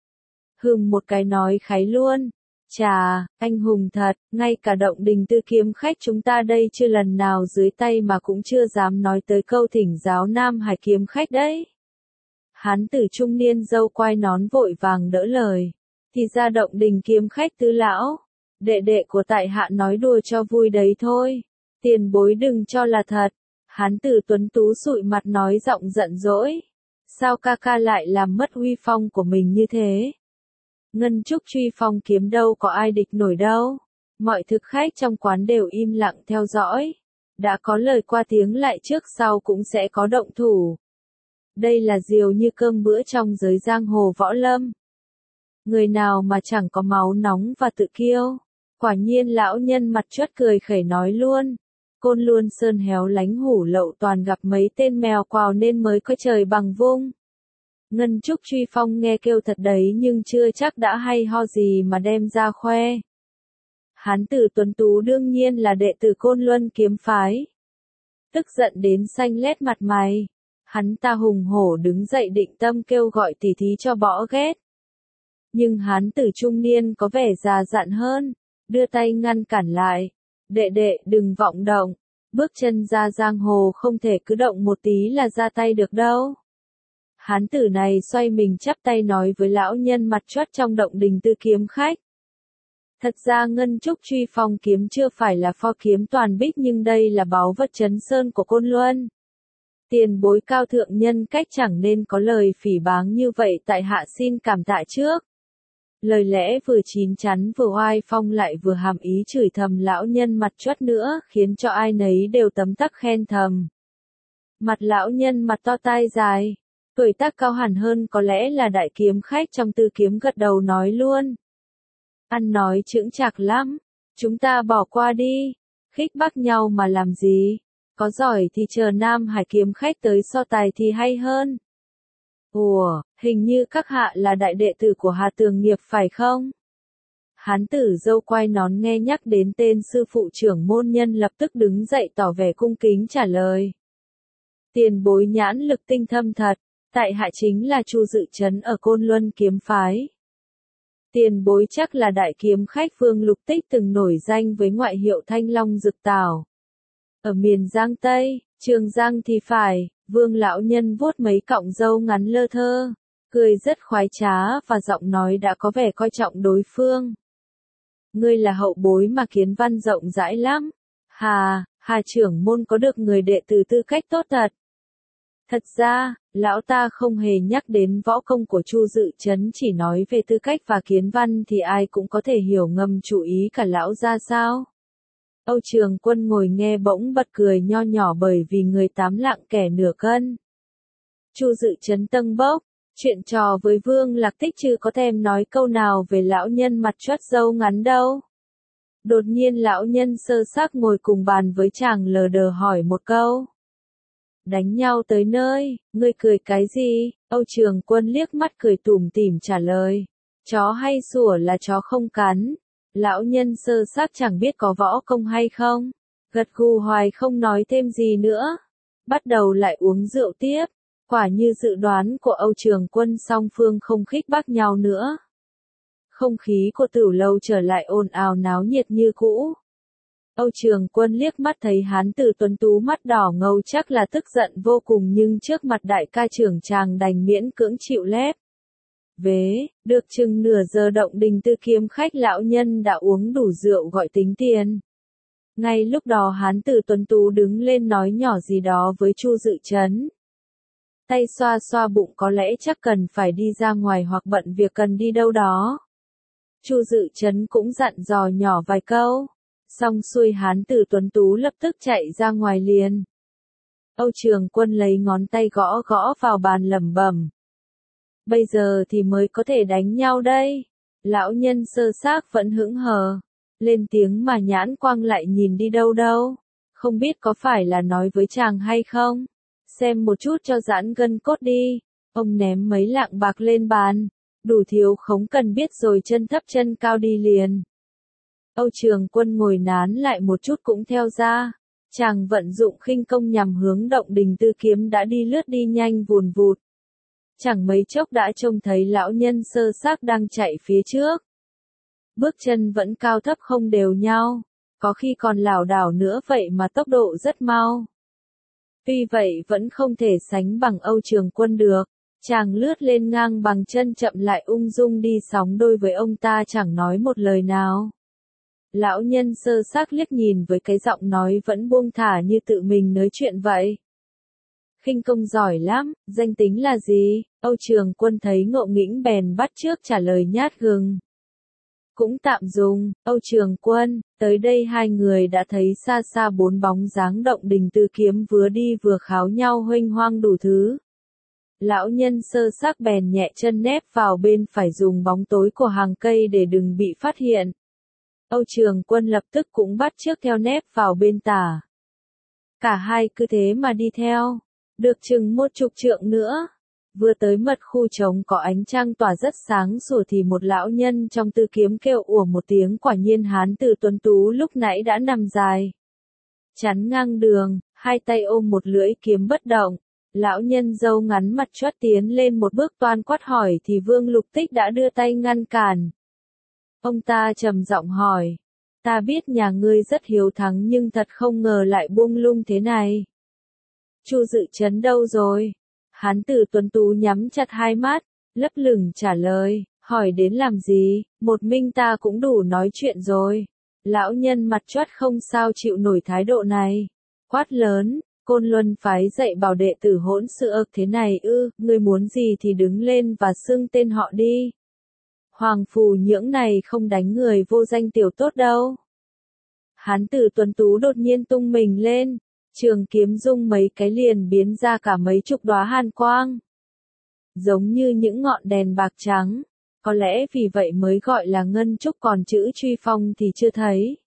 Hừm một cái nói kháy luôn. Chà, anh hùng thật, ngay cả Động Đình Tư kiếm khách chúng ta đây chưa lần nào dưới tay mà cũng chưa dám nói tới câu thỉnh giáo Nam Hải kiếm khách đấy. Hán tử trung niên râu quai nón vội vàng đỡ lời. Thì ra Động Đình kiếm khách Tứ lão, đệ đệ của tại hạ nói đùa cho vui đấy thôi. Tiền bối đừng cho là thật. Hán tử tuấn tú sụi mặt nói giọng giận dỗi. Sao ca ca lại làm mất uy phong của mình như thế? Ngân trúc truy phong kiếm đâu có ai địch nổi đâu. Mọi thực khách trong quán đều im lặng theo dõi. Đã có lời qua tiếng lại trước sau cũng sẽ có động thủ. Đây là diều như cơm bữa trong giới giang hồ võ lâm. Người nào mà chẳng có máu nóng và tự kiêu. Quả nhiên lão nhân mặt chót cười khẩy nói luôn. Côn Luân sơn héo lánh hủ lậu toàn gặp mấy tên mèo quào nên mới có trời bằng vung. Ngân trúc truy phong nghe kêu thật đấy nhưng chưa chắc đã hay ho gì mà đem ra khoe. Hán tử tuấn tú đương nhiên là đệ tử Côn Luân kiếm phái. Tức giận đến xanh lét mặt mày. Hắn ta hùng hổ đứng dậy định tâm kêu gọi tỉ thí cho bỏ ghét. Nhưng hán tử trung niên có vẻ già dặn hơn. đưa tay ngăn cản lại. Đệ đệ đừng vọng động, bước chân ra giang hồ không thể cứ động một tí là ra tay được đâu. Hán tử này xoay mình chắp tay nói với lão nhân mặt chót trong động đình tư kiếm khách. Thật ra ngân trúc truy phong kiếm chưa phải là pho kiếm toàn bích nhưng đây là báu vật trấn sơn của Côn Luân. Tiền bối cao thượng nhân cách chẳng nên có lời phỉ báng như vậy tại hạ xin cảm tạ trước. Lời lẽ vừa chín chắn vừa oai phong lại vừa hàm ý chửi thầm lão nhân mặt chót nữa khiến cho ai nấy đều tấm tắc khen thầm. Mặt lão nhân mặt to tai dài, tuổi tác cao hẳn hơn có lẽ là đại kiếm khách trong tư kiếm gật đầu nói luôn. Ăn nói chững chạc lắm, chúng ta bỏ qua đi, khích bác nhau mà làm gì, có giỏi thì chờ Nam Hải kiếm khách tới so tài thì hay hơn. Ủa, hình như các hạ là đại đệ tử của Hà Tường Nghiệp phải không? Hán tử dâu quai nón nghe nhắc đến tên sư phụ trưởng môn nhân lập tức đứng dậy tỏ vẻ cung kính trả lời. Tiền bối nhãn lực tinh thâm thật, tại hạ chính là Chu Dự Trấn ở Côn Luân kiếm phái. Tiền bối chắc là đại kiếm khách Vương Lục Tích từng nổi danh với ngoại hiệu Thanh Long Dực Tảo. Ở miền Giang Tây, Trường Giang thì phải, Vương lão nhân vuốt mấy cọng râu ngắn lơ thơ, cười rất khoái trá và giọng nói đã có vẻ coi trọng đối phương. Ngươi là hậu bối mà kiến văn rộng rãi lắm. Hà, Hà trưởng môn có được người đệ tử tư cách tốt thật. Thật ra, lão ta không hề nhắc đến võ công của Chu Dự Trấn, chỉ nói về tư cách và kiến văn thì ai cũng có thể hiểu ngầm chủ ý cả lão ra sao. Âu Trường Quân ngồi nghe bỗng bật cười nho nhỏ bởi vì người tám lạng kẻ nửa cân. Chu Dự Trấn tâng bốc, chuyện trò với Vương Lạc Tích chứ có thèm nói câu nào về lão nhân mặt chót râu ngắn đâu. Đột nhiên lão nhân sơ xác ngồi cùng bàn với chàng lờ đờ hỏi một câu. Đánh nhau tới nơi, ngươi cười cái gì? Âu Trường Quân liếc mắt cười tủm tỉm trả lời. Chó hay sủa là chó không cắn. Lão nhân sơ xác chẳng biết có võ công hay không. Gật gù hoài không nói thêm gì nữa. Bắt đầu lại uống rượu tiếp. Quả như dự đoán của Âu Trường Quân, song phương không khích bác nhau nữa. Không khí của Tửu Lâu trở lại ồn ào náo nhiệt như cũ. Âu Trường Quân liếc mắt thấy hán tử tuấn tú mắt đỏ ngầu chắc là tức giận vô cùng nhưng trước mặt đại ca trưởng chàng đành miễn cưỡng chịu lép. Vế, được chừng nửa giờ động đình tư kiếm khách lão nhân đã uống đủ rượu gọi tính tiền. Ngay lúc đó hán tử tuấn tú đứng lên nói nhỏ gì đó với Chu Dự Trấn. Tay xoa xoa bụng có lẽ chắc cần phải đi ra ngoài hoặc bận việc cần đi đâu đó. Chu Dự Trấn cũng dặn dò nhỏ vài câu. Xong xuôi hán tử tuấn tú lập tức chạy ra ngoài liền. Âu Trường Quân lấy ngón tay gõ gõ vào bàn lẩm bẩm. Bây giờ thì mới có thể đánh nhau đây. Lão nhân sơ xác vẫn hững hờ. Lên tiếng mà nhãn quang lại nhìn đi đâu đâu. Không biết có phải là nói với chàng hay không. Xem một chút cho giãn gân cốt đi. Ông ném mấy lạng bạc lên bàn. Đủ thiếu không cần biết rồi chân thấp chân cao đi liền. Âu Trường Quân ngồi nán lại một chút cũng theo ra. Chàng vận dụng khinh công nhằm hướng động đình tư kiếm đã đi lướt đi nhanh vùn vụt. Chẳng mấy chốc đã trông thấy lão nhân sơ xác đang chạy phía trước. Bước chân vẫn cao thấp không đều nhau. Có khi còn lảo đảo nữa vậy mà tốc độ rất mau. Tuy vậy vẫn không thể sánh bằng Âu Trường Quân được. Chàng lướt lên ngang bằng chân chậm lại ung dung đi sóng đôi với ông ta chẳng nói một lời nào. Lão nhân sơ xác liếc nhìn với cái giọng nói vẫn buông thả như tự mình nói chuyện vậy. Khinh công giỏi lắm, danh tính là gì? Âu Trường Quân thấy ngộ nghĩnh bèn bắt chước trả lời nhát gừng. Cũng tạm dùng, Âu Trường Quân, tới đây hai người đã thấy xa xa bốn bóng dáng động đình tư kiếm vừa đi vừa kháo nhau huênh hoang đủ thứ. Lão nhân sơ xác bèn nhẹ chân nép vào bên phải dùng bóng tối của hàng cây để đừng bị phát hiện. Âu Trường Quân lập tức cũng bắt chước theo nép vào bên tả. Cả hai cứ thế mà đi theo. Được chừng một chục trượng nữa. Vừa tới mật khu trống có ánh trăng tỏa rất sáng sủa thì một lão nhân trong tư kiếm kêu ủa một tiếng, quả nhiên hán tử tuấn tú lúc nãy đã nằm dài. Chắn ngang đường, hai tay ôm một lưỡi kiếm bất động. Lão nhân râu ngắn mặt chót tiến lên một bước toan quát hỏi thì Vương Lục Tích đã đưa tay ngăn cản. Ông ta trầm giọng hỏi, Ta biết nhà ngươi rất hiếu thắng nhưng thật không ngờ lại buông lung thế này. Chu Dự Trấn đâu rồi? Hán tử tuấn tú nhắm chặt hai mắt, lấp lửng trả lời, hỏi đến làm gì, một mình ta cũng đủ nói chuyện rồi. Lão nhân mặt choắt không sao chịu nổi thái độ này. Quát lớn, Côn Luân phái dạy bảo đệ tử hỗn xược thế này ư, ngươi muốn gì thì đứng lên và xưng tên họ đi. Hoàng Phù Nhưỡng này không đánh người vô danh tiểu tốt đâu. Hán tử tuấn tú đột nhiên tung mình lên, trường kiếm rung mấy cái liền biến ra cả mấy chục đóa hàn quang. Giống như những ngọn đèn bạc trắng, có lẽ vì vậy mới gọi là ngân trúc còn chữ truy phong thì chưa thấy.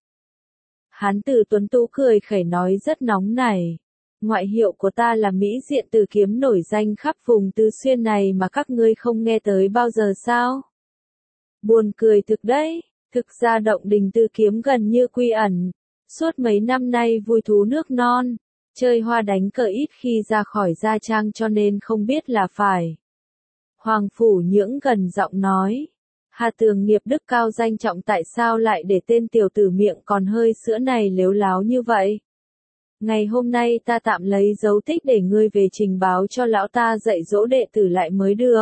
Hán tử tuấn tú cười khẩy nói rất nóng nảy. Ngoại hiệu của ta là Mỹ Diện Từ Kiếm nổi danh khắp vùng Tứ Xuyên này mà các ngươi không nghe tới bao giờ sao? Buồn cười thực đấy, thực ra động đình Từ Kiếm gần như quy ẩn. Suốt mấy năm nay vui thú nước non, chơi hoa đánh cờ ít khi ra khỏi gia trang cho nên không biết là phải. Hoàng Phủ Nhưỡng gần giọng nói. Hà Tường nghiệp đức cao danh trọng tại sao lại để tên tiểu tử miệng còn hơi sữa này lếu láo như vậy? Ngày hôm nay ta tạm lấy dấu tích để ngươi về trình báo cho lão ta dạy dỗ đệ tử lại mới được.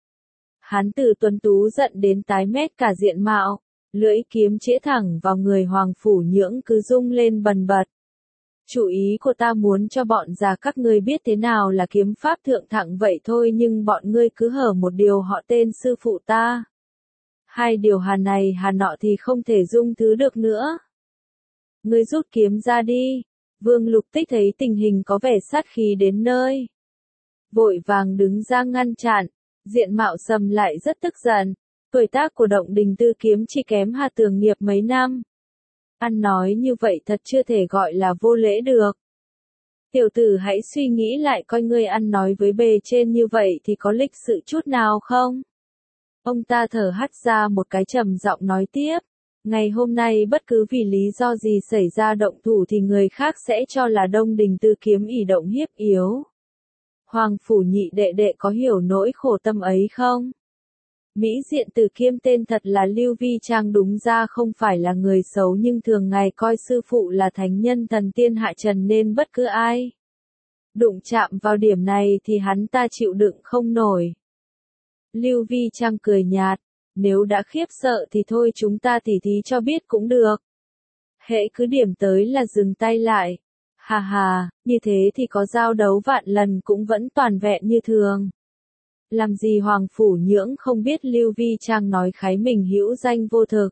Hán tử tuấn tú giận đến tái mét cả diện mạo, lưỡi kiếm chĩa thẳng vào người Hoàng Phủ Nhưỡng cứ rung lên bần bật. Chủ ý của ta muốn cho bọn già các ngươi biết thế nào là kiếm pháp thượng thặng vậy thôi nhưng bọn ngươi cứ hở một điều họ tên sư phụ ta. Hai điều hà này hà nọ thì không thể dung thứ được nữa. Ngươi rút kiếm ra đi. Vương Lục Tích thấy tình hình có vẻ sát khí đến nơi. Vội vàng đứng ra ngăn chặn, diện mạo sầm lại rất tức giận. Tuổi tác của động đình Tư Kiếm chỉ kém Hà Tường nghiệp mấy năm. Ăn nói như vậy thật chưa thể gọi là vô lễ được. Tiểu tử hãy suy nghĩ lại coi ngươi ăn nói với bề trên như vậy thì có lịch sự chút nào không? Ông ta thở hắt ra một cái trầm giọng nói tiếp. Ngày hôm nay bất cứ vì lý do gì xảy ra động thủ thì người khác sẽ cho là Đông Đình Tư Kiếm ỷ động hiếp yếu. Hoàng Phủ nhị đệ đệ có hiểu nỗi khổ tâm ấy không? Mỹ Diện Từ Kiếm tên thật là Lưu Vi Trang đúng ra không phải là người xấu nhưng thường ngày coi sư phụ là thánh nhân thần tiên hạ trần nên bất cứ ai đụng chạm vào điểm này thì hắn ta chịu đựng không nổi. Lưu Vi Trang cười nhạt. Nếu đã khiếp sợ thì thôi chúng ta tỉ thí cho biết cũng được. Hễ cứ điểm tới là dừng tay lại. Hà hà, như thế thì có giao đấu vạn lần cũng vẫn toàn vẹn như thường. Làm gì Hoàng Phủ Nhưỡng không biết Lưu Vi Trang nói khái mình hữu danh vô thực.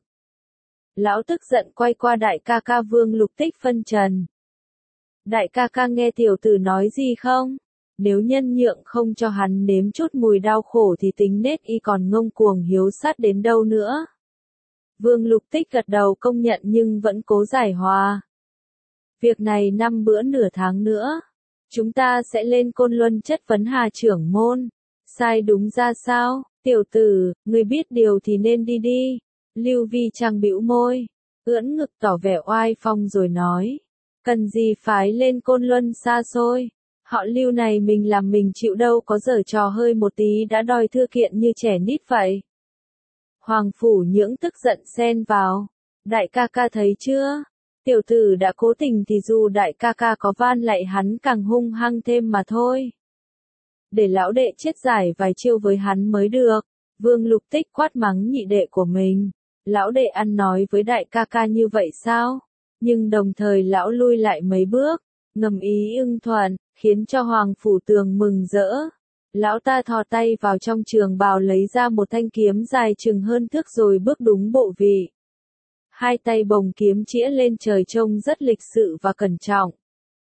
Lão tức giận quay qua đại ca ca Vương Lục Tích phân trần. Đại ca ca nghe tiểu tử nói gì không? Nếu nhân nhượng không cho hắn nếm chút mùi đau khổ thì tính nết y còn ngông cuồng hiếu sát đến đâu nữa. Vương Lục Tích gật đầu công nhận nhưng vẫn cố giải hòa. Việc này năm bữa nửa tháng nữa. Chúng ta sẽ lên Côn Luân chất vấn Hà trưởng môn. Sai đúng ra sao? Tiểu tử, ngươi biết điều thì nên đi đi. Lưu Vi Trang bĩu môi, ưỡn ngực tỏ vẻ oai phong rồi nói. Cần gì phái lên Côn Luân xa xôi. Họ Lưu này mình làm mình chịu đâu có giở trò hơi một tí đã đòi thư kiện như trẻ nít vậy. Hoàng Phủ Nhưỡng tức giận xen vào. Đại ca ca thấy chưa? Tiểu tử đã cố tình thì dù đại ca ca có van lại hắn càng hung hăng thêm mà thôi. Để lão đệ chết giải vài chiêu với hắn mới được. Vương Lục Tích quát mắng nhị đệ của mình. Lão đệ ăn nói với đại ca ca như vậy sao? Nhưng đồng thời lão lui lại mấy bước, ngầm ý ưng thuận, khiến cho Hoàng Phủ Tường mừng rỡ. Lão ta thò tay vào trong trường bào lấy ra một thanh kiếm dài chừng hơn thước rồi bước đúng bộ vị. Hai tay bồng kiếm chĩa lên trời trông rất lịch sự và cẩn trọng.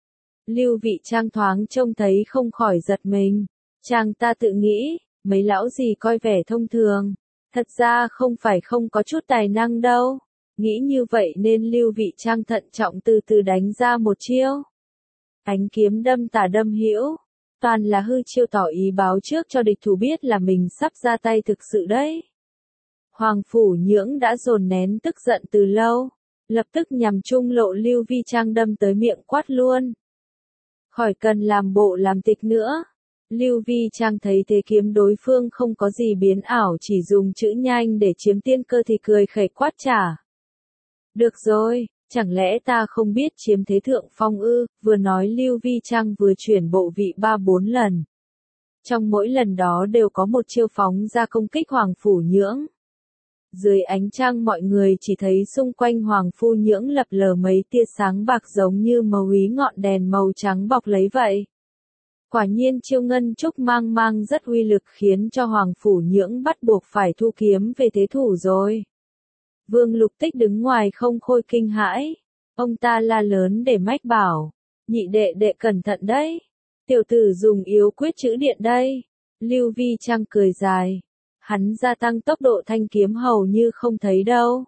Lưu Vị Trang thoáng trông thấy không khỏi giật mình. Chàng ta tự nghĩ, mấy lão gì coi vẻ thông thường. Thật ra không phải không có chút tài năng đâu. Nghĩ như vậy nên Lưu Vị Trang thận trọng từ từ đánh ra một chiêu. Ánh kiếm đâm tả đâm hữu, toàn là hư chiêu tỏ ý báo trước cho địch thủ biết là mình sắp ra tay thực sự đấy. Hoàng Phủ Nhưỡng đã dồn nén tức giận từ lâu, lập tức nhằm trung lộ Lưu Vi Trang đâm tới miệng quát luôn. Khỏi cần làm bộ làm tịch nữa. Lưu Vi Trang thấy thế kiếm đối phương không có gì biến ảo chỉ dùng chữ nhanh để chiếm tiên cơ thì cười khẩy quát trả. Được rồi, chẳng lẽ ta không biết chiếm thế thượng phong ư, vừa nói Lưu Vi Trang vừa chuyển bộ vị ba bốn lần. Trong mỗi lần đó đều có một chiêu phóng ra công kích Hoàng Phủ Nhưỡng. Dưới ánh trăng mọi người chỉ thấy xung quanh Hoàng Phu Nhưỡng lập lờ mấy tia sáng bạc giống như màu úy ngọn đèn màu trắng bọc lấy vậy. Quả nhiên chiêu ngân trúc mang mang rất uy lực khiến cho Hoàng Phủ Nhưỡng bắt buộc phải thu kiếm về thế thủ rồi. Vương Lục Tích đứng ngoài không khôi kinh hãi. Ông ta la lớn để mách bảo. Nhị đệ đệ cẩn thận đấy. Tiểu tử dùng yếu quyết chữ điện đây. Lưu Vi Trang cười dài. Hắn gia tăng tốc độ thanh kiếm hầu như không thấy đâu.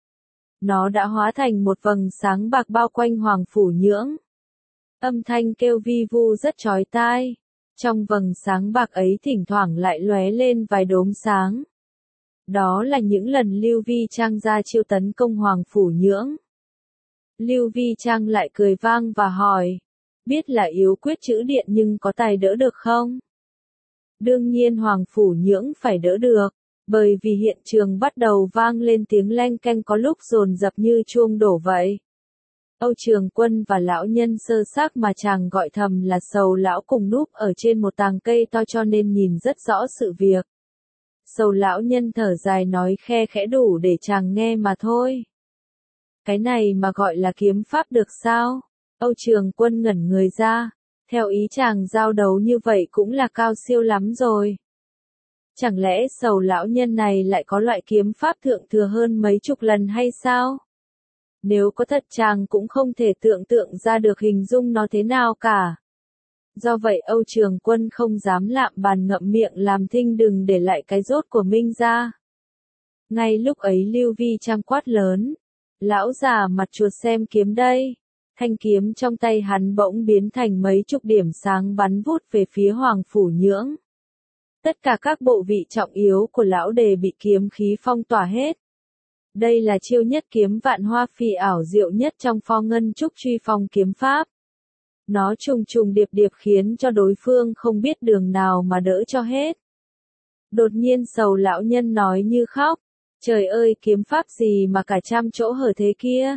Nó đã hóa thành một vầng sáng bạc bao quanh Hoàng Phủ Nhưỡng. Âm thanh kêu vi vu rất chói tai. Trong vầng sáng bạc ấy thỉnh thoảng lại lóe lên vài đốm sáng. Đó là những lần Lưu Vi Trang ra chiêu tấn công Hoàng Phủ Nhưỡng. Lưu Vi Trang lại cười vang và hỏi. Biết là yếu quyết chữ điện nhưng có tài đỡ được không? Đương nhiên Hoàng Phủ Nhưỡng phải đỡ được, bởi vì hiện trường bắt đầu vang lên tiếng leng keng có lúc dồn dập như chuông đổ vậy. Âu Trường Quân và lão nhân sơ xác mà chàng gọi thầm là Sầu lão cùng núp ở trên một tàng cây to cho nên nhìn rất rõ sự việc. Sầu lão nhân thở dài nói khe khẽ đủ để chàng nghe mà thôi. Cái này mà gọi là kiếm pháp được sao? Âu Trường Quân ngẩn người ra. Theo ý chàng giao đấu như vậy cũng là cao siêu lắm rồi. Chẳng lẽ Sầu lão nhân này lại có loại kiếm pháp thượng thừa hơn mấy chục lần hay sao? Nếu có thật chàng cũng không thể tưởng tượng ra được hình dung nó thế nào cả. Do vậy Âu Trường Quân không dám lạm bàn ngậm miệng làm thinh đừng để lại cái rốt của Minh ra. Ngay lúc ấy Lưu Vi Trang quát lớn. Lão già mặt chuột xem kiếm đây. Thanh kiếm trong tay hắn bỗng biến thành mấy chục điểm sáng bắn vút về phía Hoàng Phủ Nhưỡng. Tất cả các bộ vị trọng yếu của lão đề bị kiếm khí phong tỏa hết. Đây là chiêu nhất kiếm vạn hoa phi ảo diệu nhất trong Pho Ngân Trúc truy phong kiếm pháp. Nó trùng trùng điệp điệp khiến cho đối phương không biết đường nào mà đỡ cho hết. Đột nhiên Sầu lão nhân nói như khóc. Trời ơi kiếm pháp gì mà cả trăm chỗ hở thế kia.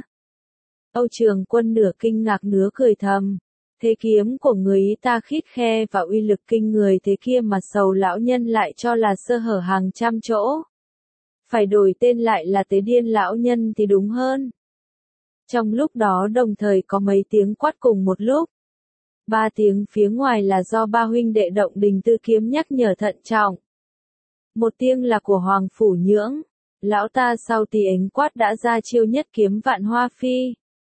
Âu Trường Quân nửa kinh ngạc nửa cười thầm. Thế kiếm của người ý ta khít khe và uy lực kinh người thế kia mà Sầu lão nhân lại cho là sơ hở hàng trăm chỗ. Phải đổi tên lại là Tế Điên lão nhân thì đúng hơn. Trong lúc đó đồng thời có mấy tiếng quát cùng một lúc. Ba tiếng phía ngoài là do ba huynh đệ Động Đình Tư Kiếm nhắc nhở thận trọng. Một tiếng là của Hoàng Phủ Nhưỡng. Lão ta sau tiếng quát đã ra chiêu nhất kiếm vạn hoa phi.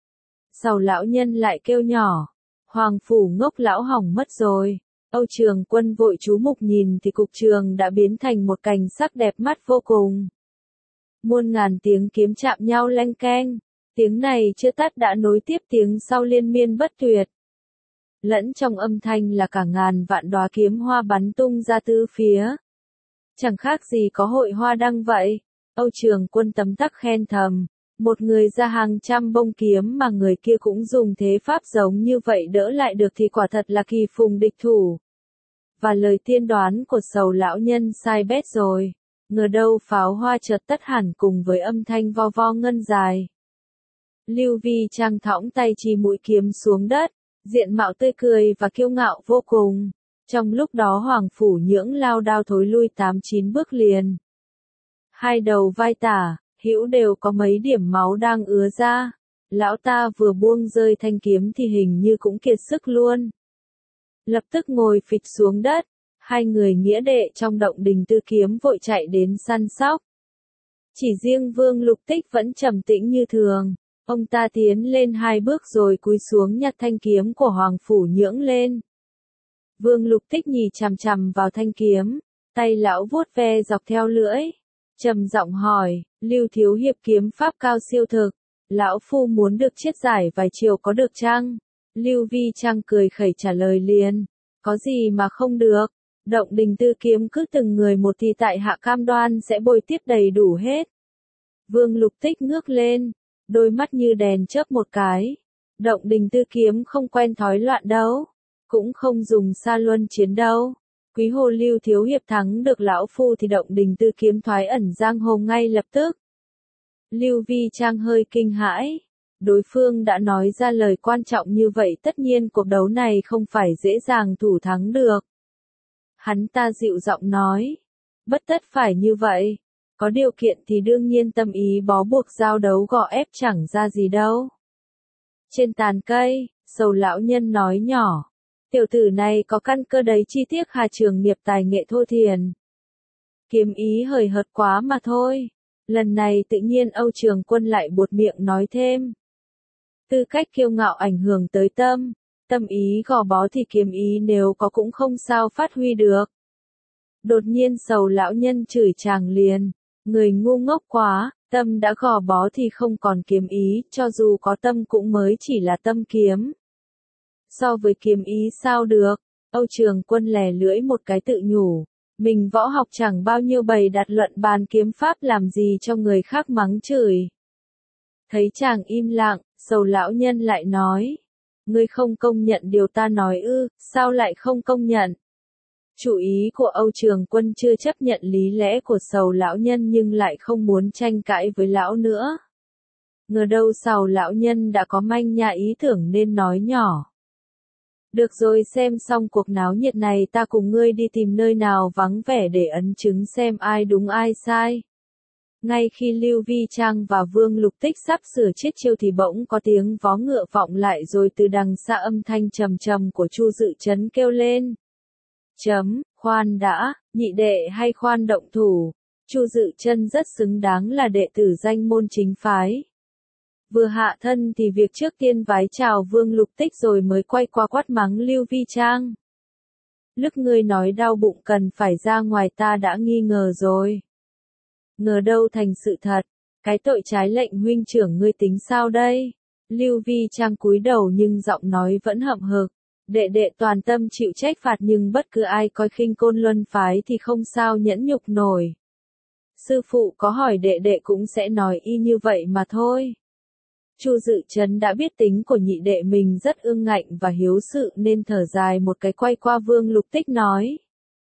Sầu lão nhân lại kêu nhỏ. Hoàng Phủ ngốc lão hỏng mất rồi. Âu Trường Quân vội chú mục nhìn thì cục trường đã biến thành một cảnh sắc đẹp mắt vô cùng. Muôn ngàn tiếng kiếm chạm nhau leng keng. Tiếng này chưa tắt đã nối tiếp tiếng sau liên miên bất tuyệt. Lẫn trong âm thanh là cả ngàn vạn đóa kiếm hoa bắn tung ra tứ phía. Chẳng khác gì có hội hoa đăng vậy. Âu Trường Quân tấm tắc khen thầm. Một người ra hàng trăm bông kiếm mà người kia cũng dùng thế pháp giống như vậy đỡ lại được thì quả thật là kỳ phùng địch thủ. Và lời tiên đoán của Sầu lão nhân sai bét rồi. Ngờ đâu pháo hoa chợt tắt hẳn cùng với âm thanh vo vo ngân dài. Lưu Vi Trang thõng tay chỉ mũi kiếm xuống đất, diện mạo tươi cười và kiêu ngạo vô cùng. Trong lúc đó Hoàng Phủ Nhưỡng lao đao thối lui tám chín bước liền. Hai đầu vai tả, hữu đều có mấy điểm máu đang ứa ra. Lão ta vừa buông rơi thanh kiếm thì hình như cũng kiệt sức luôn. Lập tức ngồi phịch xuống đất. Hai người nghĩa đệ trong Động Đình Tư Kiếm vội chạy đến săn sóc. Chỉ riêng Vương Lục Tích vẫn trầm tĩnh như thường. Ông ta tiến lên hai bước rồi cúi xuống nhặt thanh kiếm của Hoàng Phủ Nhưỡng lên. Vương Lục Tích nhìn chằm chằm vào thanh kiếm, tay lão vuốt ve dọc theo lưỡi. Trầm giọng hỏi, Lưu thiếu hiệp kiếm pháp cao siêu thực, lão phu muốn được chiết giải vài chiều có được chăng? Lưu Vi Trang cười khẩy trả lời liền, có gì mà không được, Động Đình Tư Kiếm cứ từng người một thì tại hạ cam đoan sẽ bồi tiếp đầy đủ hết. Vương Lục Tích ngước lên, đôi mắt như đèn chớp một cái. Động Đình Tư Kiếm không quen thói loạn đấu, cũng không dùng sa luân chiến đâu. Quý hồ Lưu thiếu hiệp thắng được lão phu thì Động Đình Tư Kiếm thoái ẩn giang hồ ngay lập tức. Lưu Vi Trang hơi kinh hãi. Đối phương đã nói ra lời quan trọng như vậy, tất nhiên cuộc đấu này không phải dễ dàng thủ thắng được. Hắn ta dịu giọng nói. Bất tất phải như vậy. Có điều kiện thì đương nhiên tâm ý bó buộc, giao đấu gò ép chẳng ra gì đâu. Trên tàn cây, Sầu lão nhân nói nhỏ. Tiểu tử này có căn cơ đấy, chi tiết Hà Trường nghiệp tài nghệ thô thiền. Kiếm ý hời hợt quá mà thôi. Lần này tự nhiên Âu Trường Quân lại buột miệng nói thêm. Tư cách kiêu ngạo ảnh hưởng tới tâm. Tâm ý gò bó thì kiếm ý nếu có cũng không sao phát huy được. Đột nhiên Sầu lão nhân chửi chàng liền. Người ngu ngốc quá, tâm đã gò bó thì không còn kiếm ý, cho dù có tâm cũng mới chỉ là tâm kiếm. So với kiếm ý sao được, Âu Trường Quân lè lưỡi một cái tự nhủ. Mình võ học chẳng bao nhiêu, bày đặt luận bàn kiếm pháp làm gì cho người khác mắng chửi. Thấy chàng im lặng, Sầu lão nhân lại nói. Ngươi không công nhận điều ta nói ư, sao lại không công nhận? Chủ ý của Âu Trường Quân chưa chấp nhận lý lẽ của Sầu lão nhân nhưng lại không muốn tranh cãi với lão nữa. Ngờ đâu Sầu lão nhân đã có manh nha ý tưởng nên nói nhỏ. Được rồi, xem xong cuộc náo nhiệt này ta cùng ngươi đi tìm nơi nào vắng vẻ để ấn chứng xem ai đúng ai sai. Ngay khi Lưu Vi Trang và Vương Lục Tích sắp sửa chết chiêu thì bỗng có tiếng vó ngựa vọng lại, rồi từ đằng xa âm thanh trầm trầm của Chu Dự Chấn kêu lên. Chấm, khoan đã, nhị đệ hay khoan động thủ. Chu Dự Chân rất xứng đáng là đệ tử danh môn chính phái. Vừa hạ thân thì việc trước tiên vái chào Vương Lục Tích rồi mới quay qua quát mắng Lưu Vi Trang. Lúc ngươi nói đau bụng cần phải ra ngoài ta đã nghi ngờ rồi. Ngờ đâu thành sự thật, cái tội trái lệnh huynh trưởng ngươi tính sao đây? Lưu Vi Trang cúi đầu nhưng giọng nói vẫn hậm hực. Đệ đệ toàn tâm chịu trách phạt, nhưng bất cứ ai coi khinh Côn Luân phái thì không sao nhẫn nhục nổi. Sư phụ có hỏi đệ đệ cũng sẽ nói y như vậy mà thôi. Chu Dự Chấn đã biết tính của nhị đệ mình rất ương ngạnh và hiếu sự nên thở dài một cái, quay qua Vương Lục Tích nói.